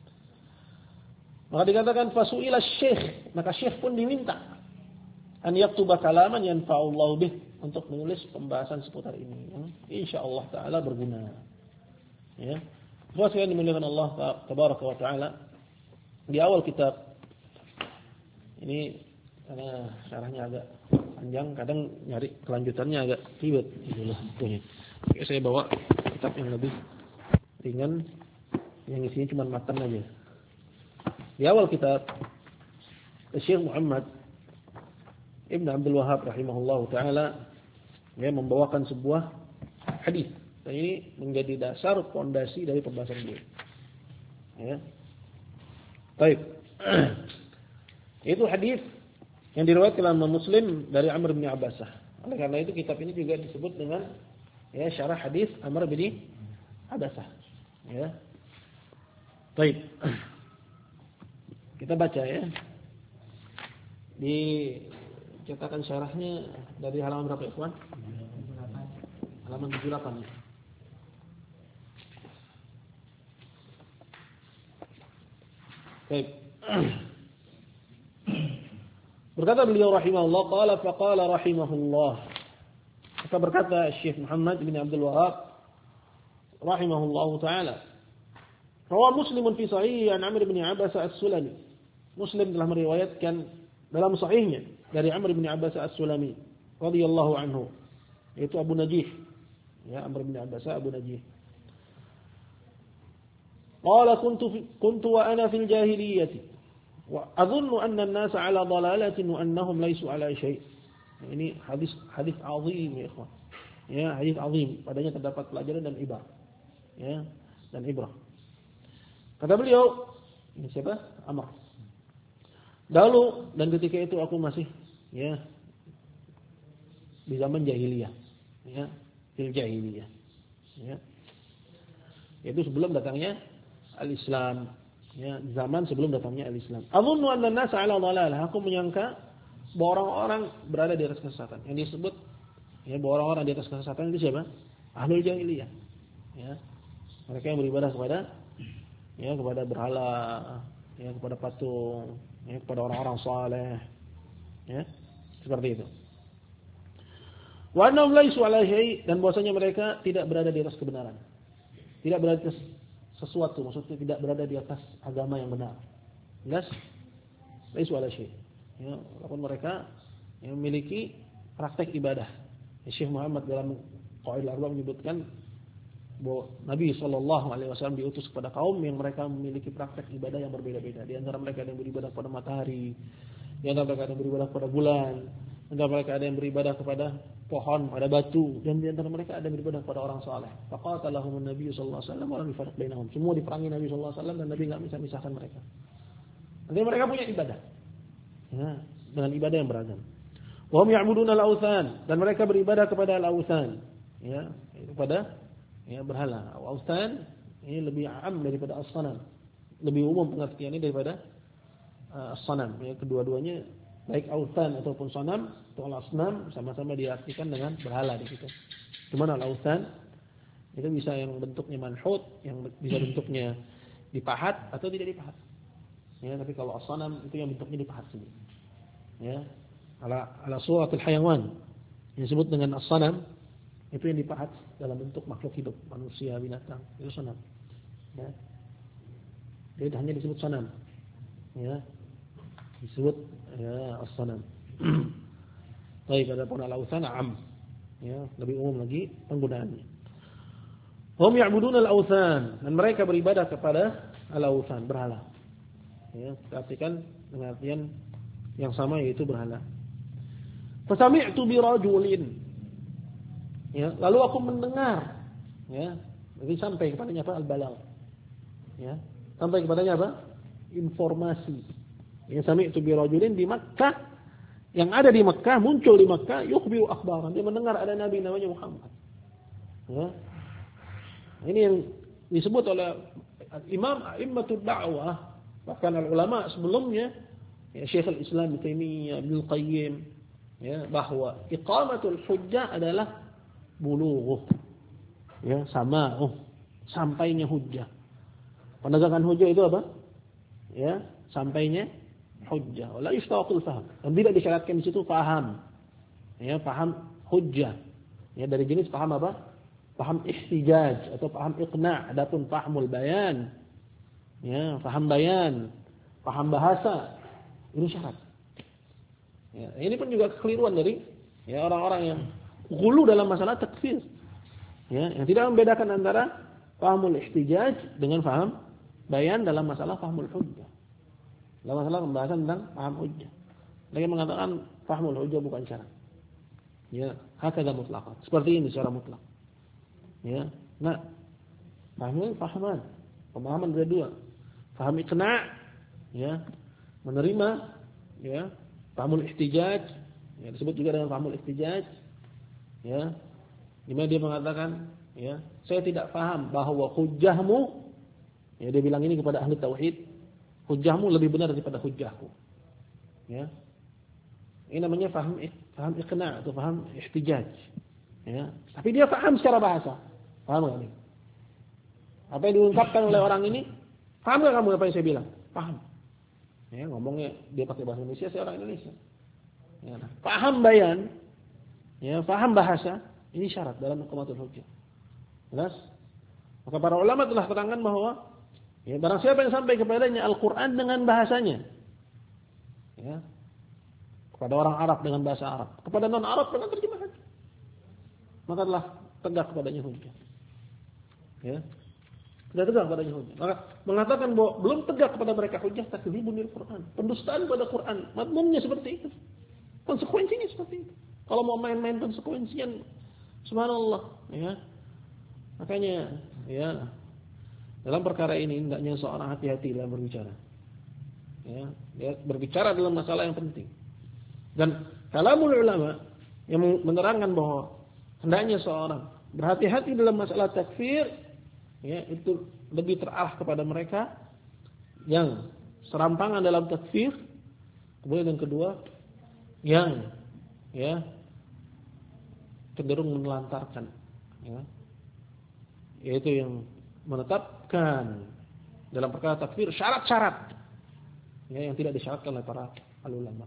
[SPEAKER 1] Maka dikatakan fasuila syekh, maka syekh pun diminta an yaktuba kalaman yanfa'ullahu bih, untuk menulis pembahasan seputar ini yang insyaallah taala berguna. Ya. Terus yang dimuliakan Allah tabaraka wa taala, di awal kitab ini karena syarahnya agak panjang, kadang nyari kelanjutannya agak ribet itulah pokoknya. Oke, saya bawa kitab yang lebih ringan yang isinya cuma matan aja. Di awal kitab Syekh Muhammad Ibn Abdul Wahab rahimahullahu taala membawakan sebuah hadis. Dan ini menjadi dasar fondasi dari pembahasan beliau. Ya. Baik. Itu hadis yang diriwayatkan oleh Muslim dari Amr bin Abbasah. Oleh karena itu kitab ini juga disebut dengan syarah hadis Amr bin Abbasah. Ya. Baik. Kita baca ya. Di cetakan syarahnya dari halaman berapa, Ikhwan? Halaman 78 ya. Baik. Berkata beliau rahimahullah, qala faqala rahimahullah. Maka berkata Syekh Muhammad bin Abdul Wahab rahimahullahu taala, rawa Muslimun fi sahih an Amr bin Abbasah as-Sulami. Muslim telah meriwayatkan dalam sahihnya dari Amr bin Abbasah as-Sulami radhiyallahu anhu, yaitu Abu Najih. Ya, Amr bin Abbasah Abu Najih. Qala kuntu wa ana fil jahiliyyah wa adhunnu anna an-nasa 'ala dhalalatin wa annahum laysu 'ala syai'. Ini hadis azim ya ikhwan. Ya, hadis azim, padanya terdapat pelajaran dan ibrah. Ya, dan ibrah. Kata beliau, ini siapa? Amr. Dahulu dan ketika itu aku masih di zaman jahiliyah. Ya, fil jahiliyah. Ya. Itu sebelum datangnya al-Islam. Ya, zaman sebelum datangnya al-Islam. Adhunnu anna an-nasa 'ala dhalalah. Aku menyangka bahwa orang-orang berada di atas kesesatan. Yang disebut bahwa orang-orang di atas kesesatan itu siapa? Ahlul jahiliyah. Ya. Mereka yang beribadah kepada berhala, kepada patung, kepada orang-orang saleh. Ya. Seperti itu. Wa annahum laysu 'ala syai', dan bahwasanya mereka tidak berada di atas kebenaran. Tidak berada di atas sesuatu, maksudnya tidak berada di atas agama yang benar. Jelas? Laysu 'ala syai'. Ya, walaupun mereka yang memiliki praktek ibadah. Syekh Muhammad dalam Qawaidul Arba' menyebutkan bahwa Nabi SAW diutus kepada kaum yang mereka memiliki praktek ibadah yang berbeda-beda. Di antara mereka ada yang beribadah kepada matahari, di antara mereka ada yang beribadah kepada bulan, di antara mereka ada yang beribadah kepada pohon, pada batu, dan di antara mereka ada yang beribadah kepada orang saleh. Faqatalahumun Nabi sallallahu alaihi wasallam wa lam yufarriq bainahum. Semua diperangi Nabi sallallahu alaihi wasallam dan Nabi enggak bisa misahkan mereka. Artinya mereka punya ibadah. Ya, dengan ibadah yang beragam. Wa hum ya'buduna al-awthan, dan mereka beribadah kepada al-awthan. Ya, kepada berhala. Al-awthan ini lebih am daripada as-sanam. Lebih umum pengertiannya daripada as-sanam. Ya, kedua-duanya baik awthan ataupun sanam atau al-asnam sama-sama diartikan dengan berhala di situ. Cuman al-awthan itu bisa yang bentuknya manhut, yang bisa bentuknya dipahat atau tidak dipahat. Ya, tapi kalau as-sanam itu yang bentuknya dipahat sendiri. Ya, ala suratul hayawan. Yang disebut dengan as-sanam itu yang dipahat dalam bentuk makhluk hidup, manusia, binatang, itu sanam. Ya. Jadi hanya disebut sanam. Ya. Disebut as-sanam. Baik, adapun al-awthan am. Ya, lebih umum lagi penggunaannya. Hum ya'buduna al-awthan, dan mereka beribadah kepada al-awthan, berhala. Ya, artikan dengan artian yang sama yaitu berhala. Fasami'tu bi rajulin. Ya, lalu aku mendengar. Ya, jadi sampai kepadanya apa? Al-balagh. Ya, sampai kepadanya apa? Informasi. Ya, sami'tu bi rajulin di Makkah, yang ada di Makkah, muncul di Makkah, yukhbiru akhbaran. Dia mendengar ada nabi namanya Muhammad. Ya. Ini yang disebut oleh Imam A'immatud Da'wah, bahkan ulama sebelumnya, ya Syekh al-Islam Ibnu Taimiyah, Ibnu Qayyim, ya, bahwa iqamatul hujjah adalah bulugh. Ya, sampainya hujjah. Penegakan hujjah itu apa? Ya, sampainya hujjah. Wala yushtaqul faham. Dan tidak disyaratkan di situ paham. Ya, paham hujjah. Ya, dari jenis paham apa? Paham ihtijaj atau paham iqna'. Adapun pahamul bayan, ya, paham bayan, paham bahasa, ini syarat. Ya, ini pun juga kekeliruan dari ya orang-orang yang ghulu dalam masalah takfir. Ya, yang tidak membedakan antara pahamul ihtijaj dengan paham bayan dalam masalah pahamul hujjah. Dalam masalah pembahasan tentang paham hujjah. Mereka mengatakan pahamul hujjah bukan syarat. Ya, hakadha mutlaqan. Seperti ini secara mutlak. Ya, nah, pemahaman ada dua. Paham iqna', ya, menerima, ya, pahamul ihtijaj, ya, disebut juga dengan pahamul ihtijaj, ya, di mana dia mengatakan, ya, saya tidak paham bahwa hujjahmu, ya, dia bilang ini kepada ahli tauhid, hujjahmu lebih benar daripada hujjahku, ya, ini namanya paham iqna' atau paham ihtijaj, ya, tapi dia paham secara bahasa. Paham enggak nih? Apa yang diungkapkan oleh orang ini? Paham enggak kamu apa yang saya bilang? Paham. Ya, ngomongnya dia pakai bahasa Indonesia, saya orang Indonesia. Ya, paham bayan, ya, paham bahasa, ini syarat dalam iqamatul hujjah. Jelas? Maka para ulama telah terangkan bahwa ya, barang siapa yang sampai kepadanya Al-Qur'an dengan bahasanya. Ya. Kepada orang Arab dengan bahasa Arab, kepada non-Arab dengan terjemahan. Maka telah tegak kepadanya hujjah. Ya. Sudah tegak kepadanya hujjah. Maka mengatakan bahwa belum tegak kepada mereka hujjah, takdzibun bil Qur'an. Pendustaan pada Quran. Madmumnya seperti itu. Konsekuensinya seperti itu. Kalau mau main-main konsekuensinya, subhanallah, ya. Makanya, ya, dalam perkara ini hendaknya seorang hati-hati dalam berbicara. Ya, dia berbicara dalam masalah yang penting. Dan kalamul ulama yang menerangkan bahwa hendaknya seorang berhati-hati dalam masalah takfir, ya, itu lebih terarah kepada mereka yang serampangan dalam takfir. Kemudian yang kedua, yang, ya, cenderung menelantarkan, ya, yaitu yang menetapkan dalam perkara takfir syarat-syarat, ya, yang tidak disyaratkan oleh para ulama.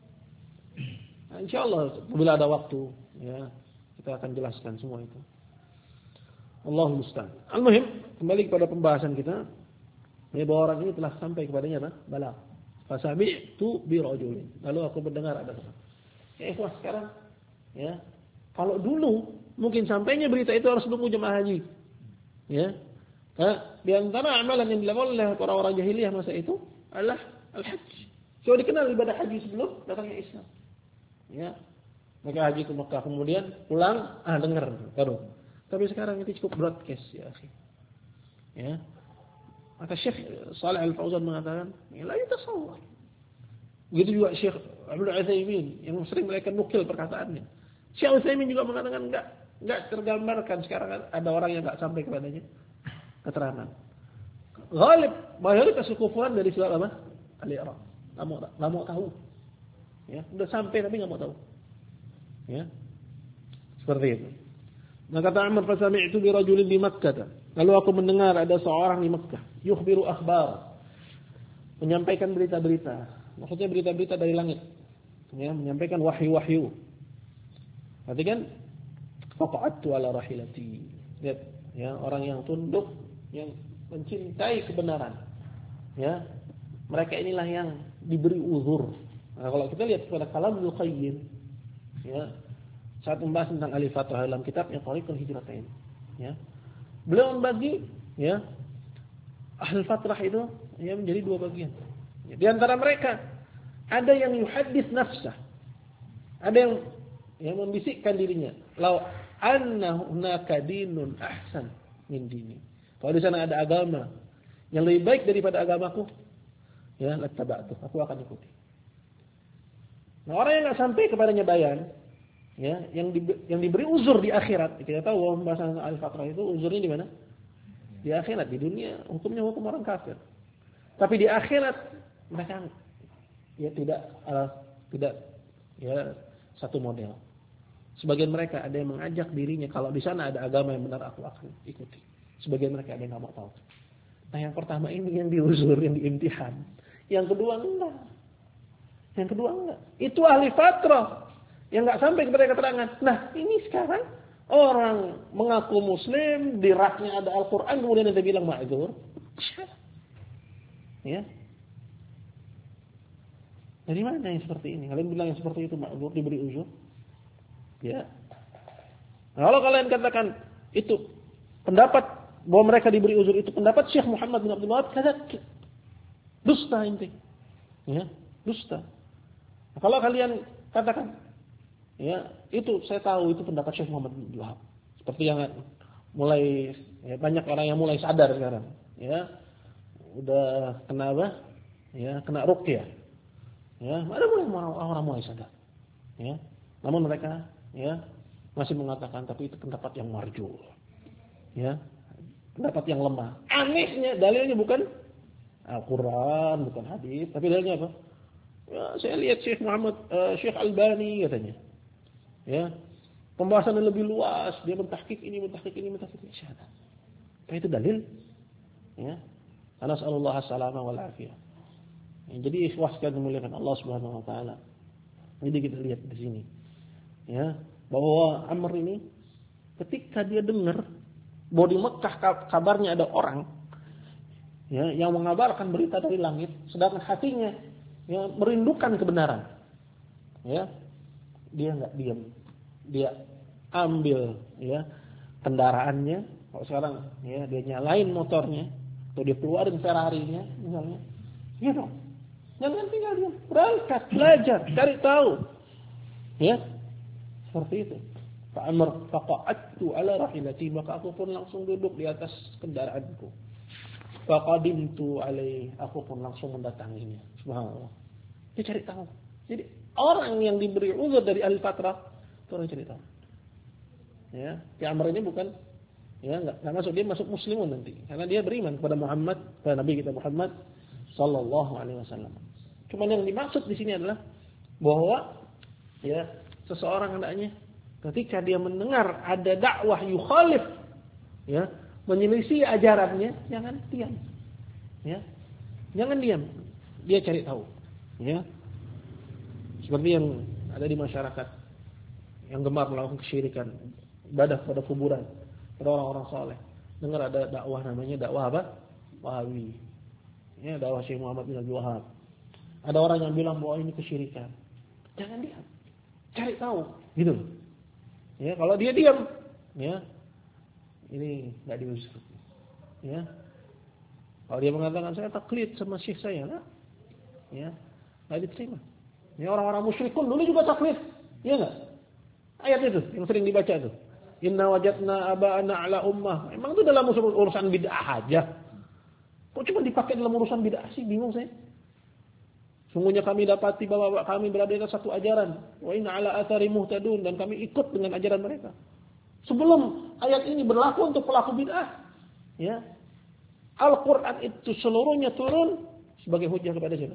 [SPEAKER 1] Nah, insyaallah bila ada waktu, ya, kita akan jelaskan semua itu. Allahumma musta'an. Al-muhim, kembali kepada pembahasan kita, ya, bahwa orang ini telah sampai kepadanya apa? Balagh. Fasami'tu bi rajulin. Lalu aku mendengar ada sesuatu. Ya, ikhwah, sekarang, ya, kalau dulu mungkin sampainya berita itu harus nunggu jemaah haji. Ya. Di antara amalan yang dilakukan oleh orang-orang jahiliyah masa itu adalah al-hajj. So dikenal ibadah haji sebelum datangnya Islam. Ya. Maka haji ke Mekah, kemudian pulang, dengar baru. Tapi sekarang itu cukup broadcast, ya akhi. Ya. Maka Syekh Shalih Al-Fauzan mengatakan, la yatasawwar. Begitu juga Syekh Abdul Utsaimin yang sering mereka nukil perkataannya. Syekh Utsaimin juga mengatakan enggak tergambarkan sekarang ada orang yang enggak sampai kepadanya keterangan. Ghalib mayoritas kekufuran dari sebab apa? Al-i'rab. Enggak mau tahu. Ya, sudah sampai tapi enggak mau tahu. Ya. Seperti itu. Maka kata Amr, fasami'tu bi rajulin di Makkah. Lalu aku mendengar ada seorang di Makkah, yukhbiru akhbar. Menyampaikan berita-berita. Maksudnya berita-berita dari langit. Ya, menyampaikan wahyu-wahyu. Berarti kan faqa'tu ala rahilati. Lihat, ya, orang yang tunduk, yang mencintai kebenaran. Ya. Mereka inilah yang diberi uzur. Nah, kalau kita lihat pada kalamul Qayyim, ya, saat membahas tentang Al-Fathah dalam kitabnya Thariqul Hijratain, ya. Beliau membagi, ya, Al-Fathah itu, ya, menjadi dua bagian. Di antara mereka ada yang yuhaddits nafsah. Ada yang membisikkan dirinya, "Lau anna hunaka dinun ahsan min dini." Kalau di sana ada agama yang lebih baik daripada agamaku, ya lattaba'tu, aku akan ikuti. Nah, orang yang enggak sampai kepadanya bayan, ya, yang diberi uzur di akhirat. Kita tahu bahwa pembahasan al-fatrah itu uzurnya di mana? Di akhirat. Di dunia hukumnya hukum orang kafir. Tapi di akhirat mereka ya tidak ya satu model. Sebagian mereka ada yang mengajak dirinya kalau di sana ada agama yang benar aku akan ikuti. Sebagian mereka ada yang enggak mau tahu. Nah, yang pertama ini yang diuzur, yang diimtihan. Yang kedua enggak. Itu ahli fatrah yang enggak sampai kepada keterangan. Nah, ini sekarang orang mengaku muslim, di raknya ada Al-Qur'an, kemudian dia bilang ma'dzur. Ya. Dari mana yang seperti ini? Kalian bilang yang seperti itu ma'dzur, diberi uzur? Ya. Nah, kalau kalian katakan itu pendapat bahwa mereka diberi uzur itu pendapat Syekh Muhammad bin Abdul Wahab, kata dusta inti. Ya, dusta. Nah, kalau kalian katakan ya, itu saya tahu itu pendapat Syekh Muhammad bin Abdul Wahab. Seperti yang mulai ya, banyak orang yang mulai sadar sekarang, ya. Udah kena apa? Ya, kena ruqyah. Ya, ada mulai orang mulai sadar. Ya. Namun mereka ya masih mengatakan tapi itu pendapat yang marjuh. Ya. Pendapat yang lemah. Anehnya dalilnya bukan Al-Qur'an, bukan hadis, tapi dalilnya apa? Ya, saya lihat Syekh Albani katanya. Ya. Pembahasannya lebih luas, dia mentahqiq ini. Syahada. Apa itu dalil? Ya. Nasallallahu as-salama wal afiyah. Ya, jadi ikhwah sekalian dimuliakan Allah Subhanahu wa taala. Jadi kita lihat di sini. Ya, bahwa Amr ini ketika dia dengar bahwa di Mekah kabarnya ada orang ya yang mengabarkan berita dari langit, sedangkan hatinya ya merindukan kebenaran. Ya. Dia enggak diam. Dia ambil ya kendaraannya. Kalau sekarang ya dia nyalain motornya atau dia keluarin Ferrari-nya misalnya. Iya dong. Jangan tinggal diam. Berangkat, belajar, cari tahu. Ya. Seperti itu. Fa'amr faqa'attu ala rahilati, maka aku pun langsung duduk di atas kendaraanku. Faqadimtu alaihi, aku pun langsung mendatanginya. Subhanallah. Dia cari tahu. Jadi orang yang diberi uzur dari ahli fatrah itu orang cari tahu. Ya, Amr ini bukan ya enggak masuk, dia masuk muslimun nanti karena dia beriman kepada Muhammad, kepada Nabi kita Muhammad sallallahu alaihi wasallam. Cuman yang dimaksud di sini adalah bahwa ya seseorang hendaknya ketika dia mendengar ada dakwah yukhalif ya, menyelisih ajarannya, jangan diam. Ya. Jangan diam. Dia cari tahu. Ya. Seperti yang ada di masyarakat yang gemar melakukan kesyirikan, ibadah pada kuburan, pada orang-orang saleh. Dengar ada dakwah namanya dakwah apa? Wahabi. Ya, dakwah Syekh Muhammad bin Abdul Wahab. Ada orang yang bilang bahwa ini kesyirikan. Jangan diam. Cari tahu, gitu. Ya, kalau dia diam, ya, ini enggak diuzur. Ya. Kalau dia mengatakan saya taklid sama syekh saya, lah, ya, enggak diterima. Ya, orang-orang musyrikun dulu juga taklid, ya enggak? Ayat itu yang sering dibaca itu. Inna wajadna aba'ana ala ummah. Emang itu dalam urusan bid'ah aja. Kok cuma dipakai dalam urusan bid'ah sih? Bingung saya. Sungguhnya kami dapati bahwa kami berada di satu ajaran. Wa inna ala athari muhtadun, dan kami ikut dengan ajaran mereka. Sebelum ayat ini berlaku untuk pelaku bid'ah, ya. Al-Qur'an itu seluruhnya turun sebagai hujjah kepada siapa?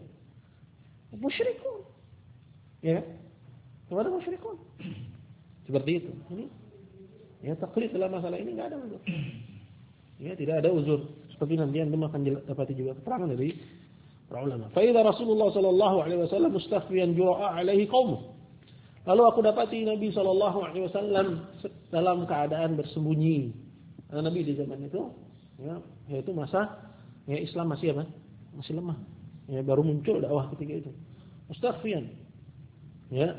[SPEAKER 1] Musyrikun. Ya. Kepada musyrikun. Seperti itu. Ini ya taklid dalam masalah ini enggak ada uzur. Ya, tidak ada uzur. Seperti nanti yang akan dapati juga keterangan dari para ulama. Fa idza Rasulullah sallallahu alaihi wasallam mustakhfiyan jura'a alaihi qaumuh. Lalu aku dapati Nabi sallallahu alaihi wasallam dalam keadaan bersembunyi. Karena Nabi di zaman itu ya, yaitu masa ya Islam masih apa? Masih lemah. Ya, baru muncul dakwah ketika itu. Mustakhfiyan. Ya.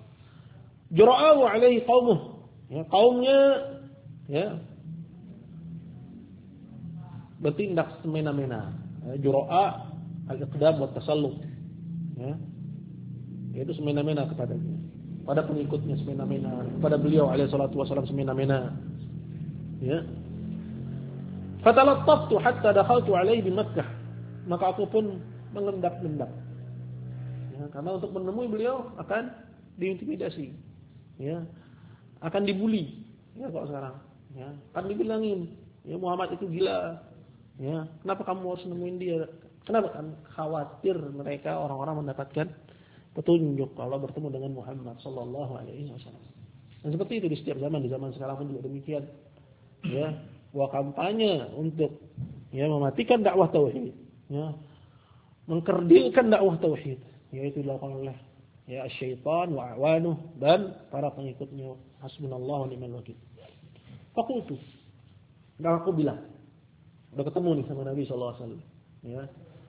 [SPEAKER 1] Jura'u alaihi qaumuh. Ya, kaumnya ya bertindak semena-mena. Jura'a al-iqdam wa tasallut. Ya. Yaitu semena-mena kepadanya. Pada pengikutnya semena-mena, pada beliau alaihi salatu wasallam semena-mena. Ya. Fatalattaftu hatta dakhaltu alaihi di Makkah. Maka aku pun mengendap-endap. Ya, karena untuk menemui beliau akan diintimidasi. Ya. Akan dibuli. Ya kalau sekarang, ya, akan dibilangin, ya Muhammad itu gila. Ya, kenapa kamu harus nemuin dia? Kenapa? Kan khawatir mereka orang-orang mendapatkan petunjuk kalau bertemu dengan Muhammad sallallahu alaihi wasallam. Dan seperti itu di setiap zaman, di zaman sekarang pun juga demikian. Ya, bahwa kampanye untuk ya mematikan dakwah tauhid, ya, mengkerdilkan dakwah tauhid, yaitu dilakukan oleh ya syaitan wa awanuh dan para pengikutnya. Hasbunallahu wa ni'mal wakil. Faqultu, dan aku bilang, udah ketemu nih sama Nabi sallallahu alaihi wasallam, ya.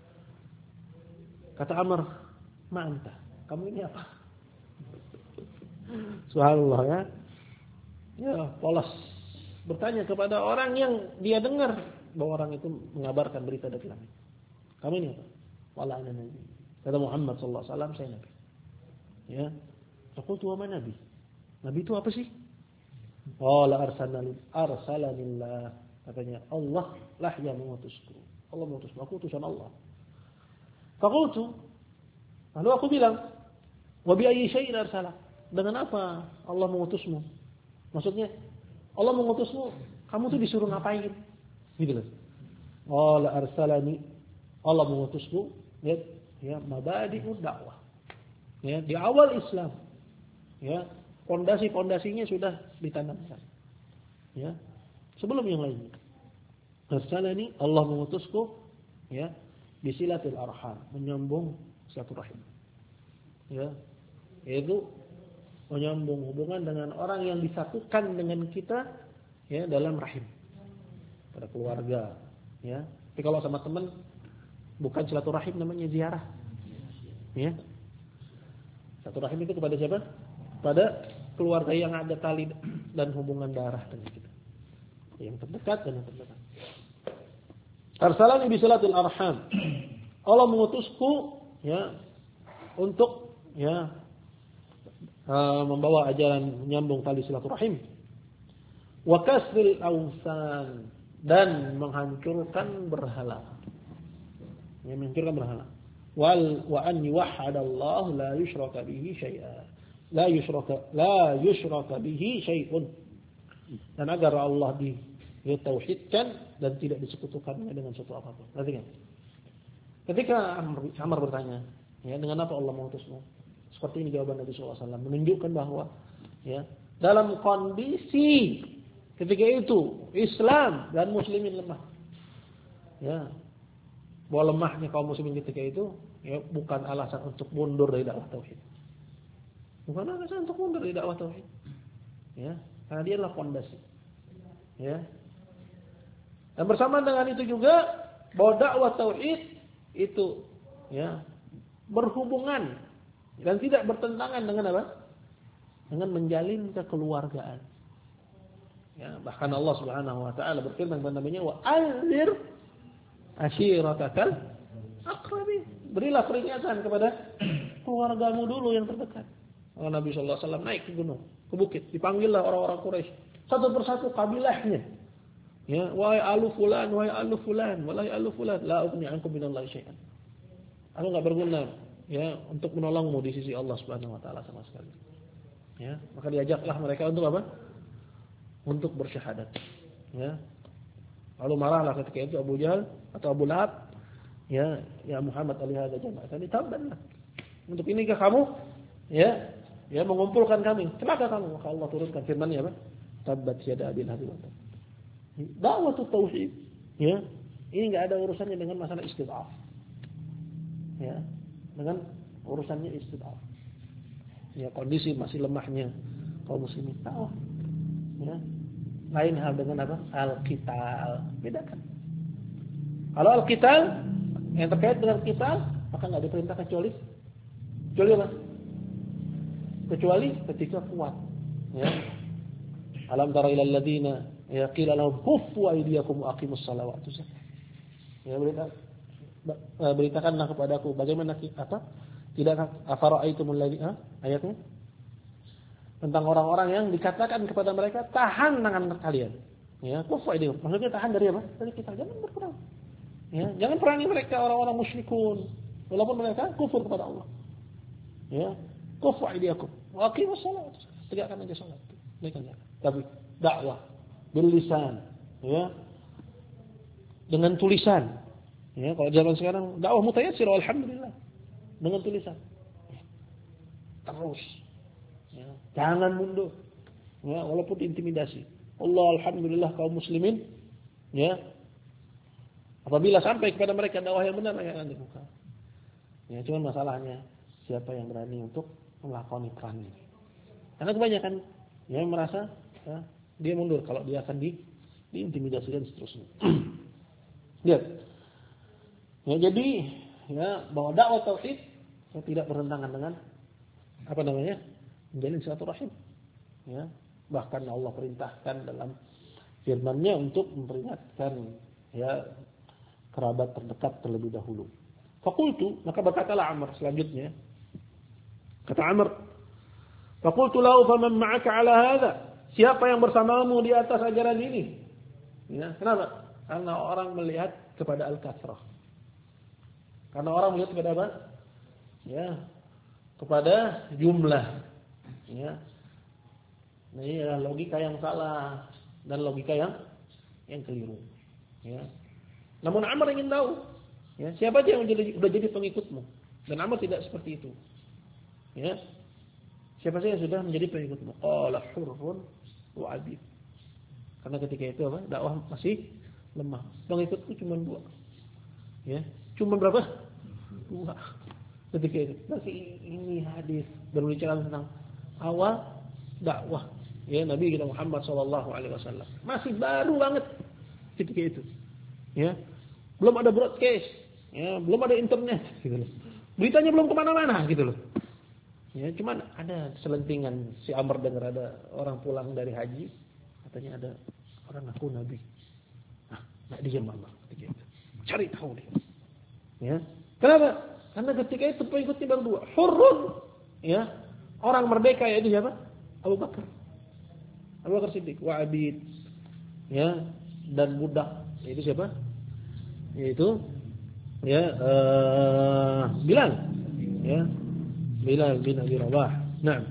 [SPEAKER 1] Kata Amr, "Ma anta? Kamu ini apa?" Subhanallah, ya. Ya, polos bertanya kepada orang yang dia dengar bahwa orang itu mengabarkan berita dari langit. Kamu ini apa? Wala ana nabi. Kata Muhammad sallallahu alaihi wasallam, saya nabi. Ya. Faqultu wa ma nabi? Nabi itu apa sih? Qala arsalanillah. Katanya Allah lah yang mengutusku. Allah mengutusku. Aku utusan Allah. Faqultu, lalu aku bilang, wa bi ayyi syai'in arsala? Dengan apa Allah mengutusmu? Maksudnya Allah mengutusmu, kamu tuh disuruh ngapain? Gitu loh. Qala arsalani, Allah mengutusku, ya mabadi'ud dakwah. Ya, di awal Islam. Ya, pondasi-pondasinya sudah ditanamkan. Ya. Sebelum yang lainnya. Arsalani, Allah mengutusku, ya, bisilatil arham, menyambung silaturahim. Ya. Yaitu menyambung hubungan dengan orang yang disatukan dengan kita, ya, dalam rahim. Pada keluarga, ya. Tapi kalau sama teman bukan silaturahim, namanya ziarah. Ya. Silaturahim itu kepada siapa? Pada keluarga yang ada tali dan hubungan darah dengan kita. Yang terdekat dan yang terdekat. Arsalani bisilatil arham. Allah mengutusku, ya, untuk, ya, membawa ajaran menyambung tali silaturahim. Wa kasril awsan, dan menghancurkan berhala. Ya, menghancurkan berhala. Wa an yuwahhadallahu la yushraka bihi syai'a. La yushraka bihi syai'un. Dan agar Allah ditauhidkan dan tidak disekutukannya dengan sesuatu apapun. Perhatikan. Ketika Amr bertanya, ya, dengan apa Allah mengutusmu? Seperti ini jawaban Nabi sallallahu alaihi wasallam, menunjukkan bahwa, ya, dalam kondisi ketika itu Islam dan muslimin lemah. Ya. Bahwa lemahnya kaum muslimin ketika itu, ya, bukan alasan untuk mundur dari dakwah tauhid. Bukan alasan untuk mundur dari dakwah tauhid. Ya, karena dia adalah fondasi. Ya. Dan bersama dengan itu juga bahwa dakwah tauhid itu, ya, berhubungan dan tidak bertentangan dengan apa? Dengan menjalin kekeluargaan. Ya, bahkan Allah Subhanahu wa taala berfirman kepada Nabi-Nya, "Wa anzir ashiratakal aqrabin." Berilah peringatan kepada keluargamu dulu yang terdekat. Nabi sallallahu alaihi wasallam naik ke gunung, ke bukit, dipanggillah orang-orang Quraisy, satu persatu kabilahnya. Ya, wahai alu fulan, wahai alu fulan, wahai alu fulan, la ughni ankum minallahi syai'an. Aku enggak berguna, ya, untuk menolongmu di sisi Allah Subhanahu wa taala sama sekali. Ya, maka diajaklah mereka untuk apa? Untuk bersyahadat. Ya. Lalu marahlah ketika itu Abu Jahal atau Abu Lahab, ya Muhammad alihada jama'atan tabbanlah. Untuk inikah kamu, ya, mengumpulkan kami? Celaka kamu. Maka Allah turunkan firman-Nya apa? Tabbat yada abil lahab wa tab. Dakwah tauhid, ya. Ini enggak ada urusannya dengan masalah istid'af. Ya, dengan urusannya istid'af. Ya, kondisi masih lemahnya kaum muslimin. Dakwah. Ya. Lain hal dengan apa? Al-qital. Bedakan. Kalau al-qital yang terkait dengan qital, maka enggak diperintah kecuali apa? Kecuali ketika kuat. Ya. Alam tara ilal ladina ya qila lahum kuffu aydiyakum wa aqimus salawat. Ya, berita beritakanlah kepadaku bagaimana tidakkah afara'aitumul ladzi ayatnya tentang orang-orang yang dikatakan kepada mereka tahan tangan kalian. Ya, kufa itu. Maksudnya tahan dari apa? Dari kita, jangan berperang. Ya, jangan perangi mereka orang-orang musyrikun walaupun mereka kufur kepada Allah. Ya, kufa idiakum. Wa aqimus shalah. Tegakkan aja salat. Tapi dakwah bil lisan, ya. Dengan tulisan. Ya, kalau zaman sekarang dakwah mutayassir alhamdulillah. Dengan tulisan. Terus. Ya, jangan mundur. Ya, walaupun intimidasi. Allah alhamdulillah kaum muslimin, ya. Apabila sampai kepada mereka dakwah yang benar akan dibuka. Ya, cuma masalahnya siapa yang berani untuk melakoni peran ini. Karena kebanyakan yang merasa ya, dia mundur kalau dia akan diintimidasi dan seterusnya. Lihat. Ya, jadi ya bahwa dakwah tauhid tidak bertentangan dengan menjalin silaturahim. Ya, bahkan Allah perintahkan dalam firman-Nya untuk memperingatkan ya kerabat terdekat terlebih dahulu. Faqultu, maka berkatalah Amr selanjutnya. Kata Amr, faqultu lahu faman ma'aka 'ala hadha? Siapa yang bersamamu di atas ajaran ini? Ya, kenapa? Karena orang melihat kepada al-kathrah. Karena orang melihat kepada apa? Ya, kepada jumlah. Ya. Nah, ini adalah logika yang salah dan logika yang keliru. Ya. Namun Amr ingin tahu, ya, siapa aja yang sudah jadi pengikutmu? Dan Amr tidak seperti itu. Ya. Siapa saja yang sudah menjadi pengikutmu? Qala Hurrun wa Abid. Karena ketika itu apa? Dakwah masih lemah. Pengikutku cuma 2. Ya. Cuma berapa? 2. Ketika itu. Masih ini hadis berbicara tentang awal dakwah ya Nabi kita Muhammad sallallahu alaihi wasallam. Masih baru banget ketika itu. Ya. Belum ada broadcast, ya, belum ada internet gitu loh. Beritanya belum kemana mana gitu loh. Ya, cuman ada selentingan si Amr dengar ada orang pulang dari haji, katanya ada orang ngaku nabi. Nah, enggak diam Amr ketika itu. Cari tahu dia. Ya. Kenapa? Karena ketika itu pengikutnya baru 2. Hurrun, ya. Orang merdeka yaitu siapa? Abu Bakar. Abu Bakar Siddiq wa Abid. Ya, dan budak yaitu siapa? Yaitu ya Bilal. Ya. Bilal bin Abi Rabah. Naam.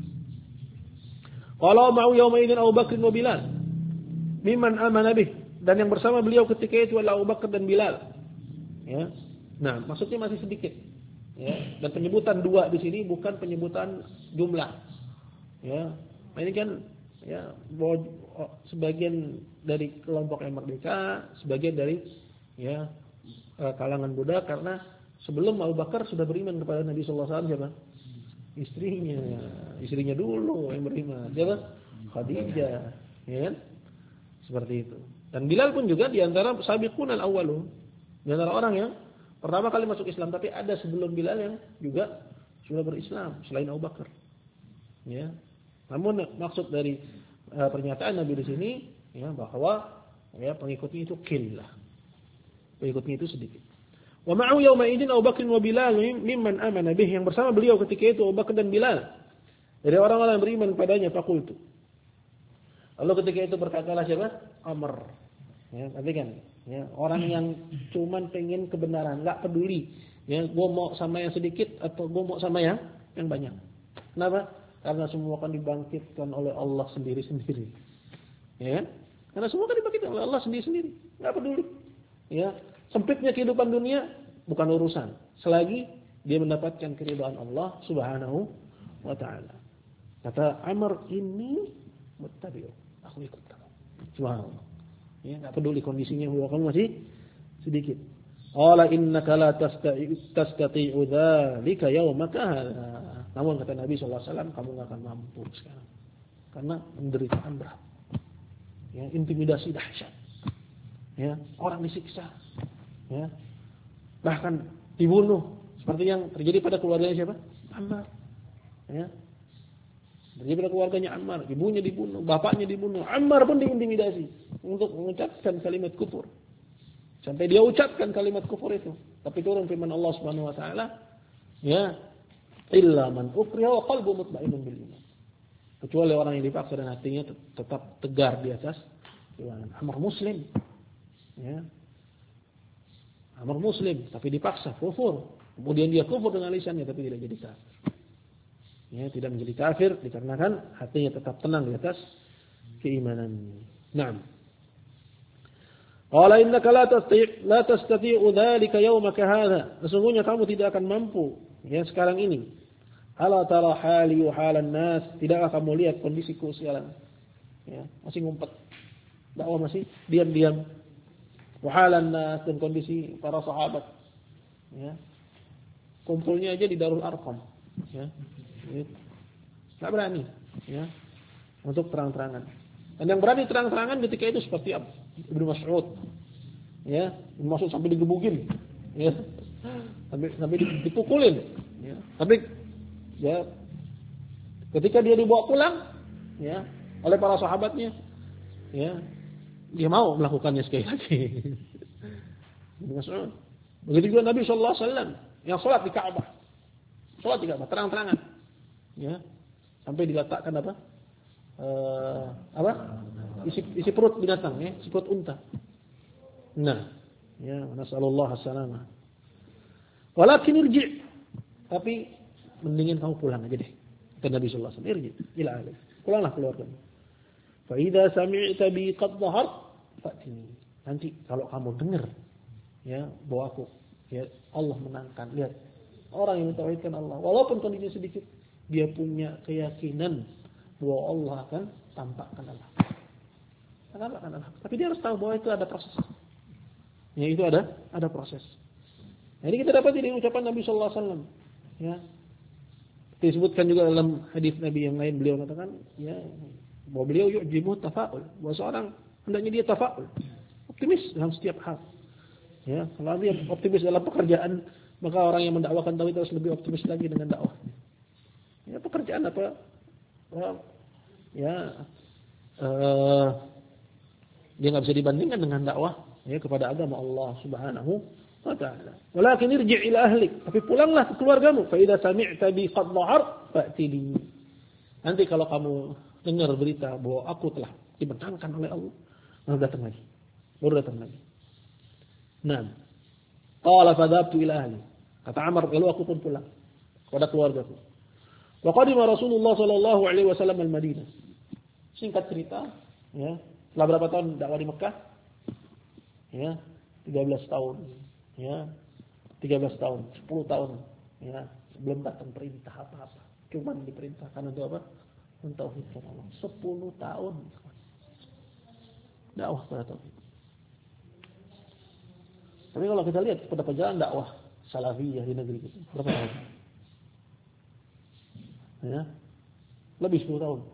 [SPEAKER 1] Qala ma'u yawma idzin Abu Bakar wa Bilal. Mimman amana bih. Dan yang bersama beliau ketika itu adalah Abu Bakar dan Bilal. Ya. Nah, maksudnya masih sedikit. Ya, dan penyebutan 2 di sini bukan penyebutan jumlah. Ya. Nah, ini kan ya sebagian dari kelompok yang merdeka, sebagian dari ya kalangan budak karena sebelum Abu Bakar sudah beriman kepada Nabi sallallahu alaihi wasallam siapa? Istrinya dulu yang beriman. Siapa? Khadijah, ya kan? Seperti itu. Dan Bilal pun juga di antara sabiqun al-awwalun. Di antara orang yang pertama kali masuk Islam, tapi ada sebelum Bilal yang juga sudah berislam selain Abu Bakar. Ya. Namun maksud dari pernyataan Nabi di sini ya bahwa ya pengikutnya itu qillah. Pengikutnya itu sedikit. Wa ma'u yawma idzin Abu Bakar wa Bilal mimman amana bih, yang bersama beliau ketika itu Abu Bakar dan Bilal dari orang-orang yang beriman padanya. Faqultu. Lalu ketika itu berkatalah siapa? Amr. Ya, perhatikan. Ya, orang yang cuman pengen kebenaran, enggak peduli. Ya, gua mau sama yang sedikit atau gua mau sama yang banyak. Kenapa? Karena semua akan dibangkitkan oleh Allah sendiri-sendiri. Ya, karena semua akan dibangkitkan oleh Allah sendiri-sendiri. Enggak peduli. Ya, sempitnya kehidupan dunia bukan urusan selagi dia mendapatkan keridhaan Allah Subhanahu wa taala. Kata Amr, ini muttabi'u. Aku ikut kamu. Subhanallah. Ya, enggak peduli kondisinya bahwa kamu masih sedikit. Qala innaka la tastati'u dzalika yaumaka hadza. Namun kata Nabi sallallahu alaihi wasallam, kamu enggak akan mampu sekarang. Karena penderitaan berat. Ya, intimidasi dahsyat. Ya, orang disiksa. Ya. Bahkan dibunuh seperti yang terjadi pada keluarganya siapa? Ammar. Ya. Terjadi pada keluarganya Ammar, ibunya dibunuh, bapaknya dibunuh. Ammar pun diintimidasi untuk mengucapkan kalimat kufur. Sampai dia ucapkan kalimat kufur itu. Tapi turun firman Allah Subhanahu wa taala, ya, illa man ukriha wa qalbu mutmainnun bil iman. Kecuali orang yang dipaksa dan hatinya tetap tegar di atas keimanan. Amr muslim. Ya. Amr muslim tapi dipaksa kufur. Kemudian dia kufur dengan lisannya tapi tidak jadi kafir. Ya, tidak menjadi kafir dikarenakan hatinya tetap tenang di atas keimanannya. Naam. Qala innaka la tastati'u dzalika yawmaka hadha. Sesungguhnya kamu tidak akan mampu ya sekarang ini. Ala tara hali wa halan nas. Tidakkah kamu lihat kondisiku sekarang? Ya, masih ngumpet. Dakwah masih diam-diam. Wa halan nas dan kondisi para sahabat. Ya. Kumpulnya aja di Darul Arqam. Ya. Enggak berani ya untuk terang-terangan. Dan yang berani terang-terangan ketika itu seperti Ibnu Mas'ud. Ya, Ibnu Mas'ud sampai digebukin. Ya. Sampai dipukulin. Ya. Tapi ya ketika dia dibawa pulang ya oleh para sahabatnya ya dia mau melakukannya sekali lagi. Ibnu Mas'ud. Begitu juga Nabi sallallahu alaihi wasallam yang salat di Ka'bah. Salat di Ka'bah terang-terangan. Ya. Sampai diletakkan apa? Isi perut binatang ya, isi perut unta. Nah, ya, nasallallahu as-salamah. Walakin irji'. Tapi mendingin kamu pulang aja deh. Kata Nabi sallallahu alaihi wasallam, irji' ila ahli. Pulanglah keluargamu. Fa idza sami'ta bi qad dhahar fatini. Nanti kalau kamu dengar ya bahwa aku ya Allah menangkan. Lihat orang yang mentauhidkan Allah walaupun kondisinya sedikit dia punya keyakinan bahwa Allah akan tampakkan Allah. Tapi dia harus tahu bahwa itu ada proses. Ya itu ada proses. Jadi kita dapat dari ucapan Nabi sallallahu alaihi wasallam. Ya. Disebutkan juga dalam hadis Nabi yang lain beliau katakan ya bahwa beliau yu'jibu tafa'ul. Bahwa seorang hendaknya dia tafa'ul. Optimis dalam setiap hal. Ya, kalau dia optimis dalam pekerjaan, maka orang yang mendakwakan tauhid harus lebih optimis lagi dengan dakwah. Ya, pekerjaan apa? Dia nggak bisa dibandingkan dengan dakwah ya kepada agama Allah Subhanahu wa taala. Walakin irji' ila ahlik, tapi pulanglah ke keluargamu. Fa idza sami'ta bi qad dhahar fa'tili. Nanti kalau kamu dengar berita bahwa aku telah dimenangkan oleh Allah, baru datang lagi. Nah, qala fadhabtu ila ahli. Kata Amr, lalu aku pun pulang kepada keluargaku. Wa qadima Rasulullah sallallahu alaihi wasallam al-Madinah. Singkat cerita, ya, setelah berapa tahun dakwah di Mekah? Ya, 13 tahun. Ya, 13 tahun, 10 tahun. Ya, belum datang perintah apa-apa. Cuma diperintahkan untuk apa? Mentauhidkan Allah. 10 tahun. Dakwah pada tauhid. Tapi kalau kita lihat pada perjalanan dakwah salafiyah di negeri kita, berapa tahun? Ya, lebih 10 tahun.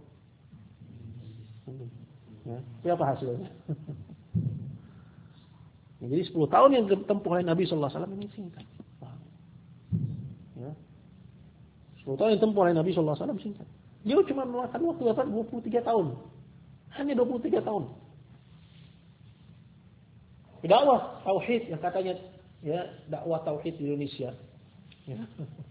[SPEAKER 1] Ya, tapi apa hasilnya? Ya, jadi 10 tahun yang ditempuh oleh Nabi sallallahu alaihi wasallam ini singkat. Ya. 10 tahun yang ditempuh oleh Nabi sallallahu alaihi wasallam singkat. Dia cuma memakan waktu 23 tahun. Hanya 23 tahun. Dakwah tauhid yang katanya ya dakwah tauhid di Indonesia. Ya.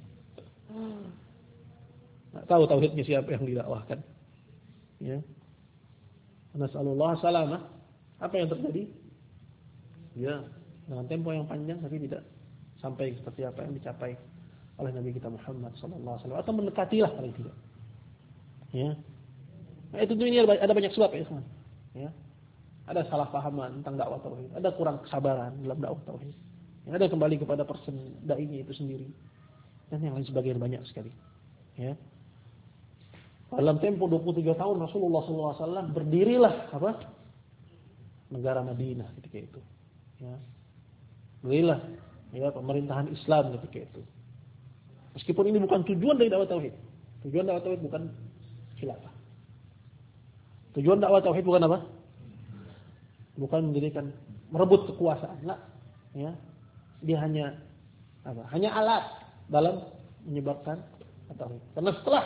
[SPEAKER 1] Nggak tahu tauhidnya siapa yang didakwahkan. Ya. Nasallallahu salamah. Apa yang terjadi? Ya, dengan tempo yang panjang tapi tidak sampai seperti apa yang dicapai oleh Nabi kita Muhammad sallallahu alaihi wasallam atau mendekatilah paling tidak. Ya. Nah, itu ini ada banyak sebab ya, teman. Ya. Ada salah pahaman tentang dakwah tauhid, ada kurang kesabaran dalam dakwah tauhid. Ada kembali kepada person dai-nya itu sendiri. Dan yang lain sebagainya banyak sekali. Ya. Dalam tempo 23 tahun Rasulullah SAW berdirilah apa? Negara Madinah ketika itu. Ya. Berdirilah ya pemerintahan Islam ketika itu. Meskipun ini bukan tujuan dari dakwah tauhid. Tujuan dakwah tauhid bukan khilafah. Tujuan dakwah tauhid bukan apa? Bukan mendirikan merebut kekuasaan. Enggak. Ya. Dia hanya apa? Hanya alat dalam menyebarkan tauhid. Karena setelah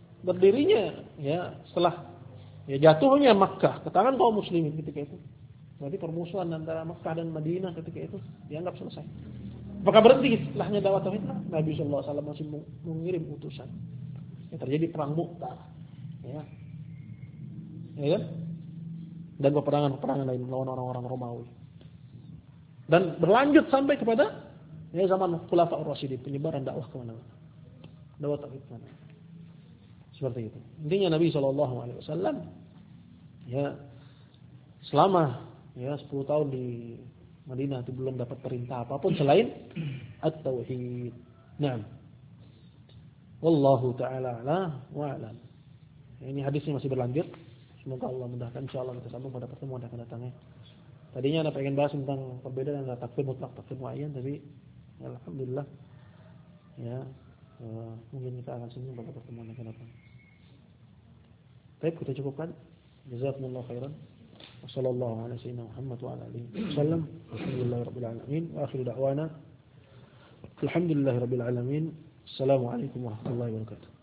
[SPEAKER 1] berdirinya ya setelah ya jatuhnya Makkah ke tangan kaum muslimin ketika itu Berarti permusuhan antara Mekah dan Madinah ketika itu dianggap selesai. Apakah berhenti setelahnya dakwah tauhid? Nabi sallallahu alaihi wasallam masih mengirim utusan. Ya, terjadi perang Mu'tah. Ya. Ya kan? Dan peperangan-peperangan lain melawan orang-orang Romawi. Dan berlanjut sampai kepada zaman Khulafaur Rasyidin, penyebaran dakwah ke mana-mana. Dakwah tauhid ke mana. Seperti itu. Intinya Nabi sallallahu alaihi wasallam ya selama 10 tahun di Madinah itu belum dapat perintah apapun selain at-tauhid. Naam. Wallahu taala a'la wa a'lam. Ini hadisnya masih berlanjut. Semoga Allah mudahkan, insyaallah kita sambung pada pertemuan yang akan datang. Tadinya Anda pengen bahas tentang perbedaan antara takfir mutlak, takfir muayyan, tapi ya, alhamdulillah ya mungkin kita akan sambung pada pertemuan yang akan datang. Baik, kita cukupkan. Jazakumullahu khairan. Wassallallahu ala sayyidina Muhammad wa ala alihi wasallam. Alhamdulillahirabbil alamin. Wa akhiru da'wana alhamdulillahirabbil alamin. Assalamualaikum warahmatullahi wabarakatuh.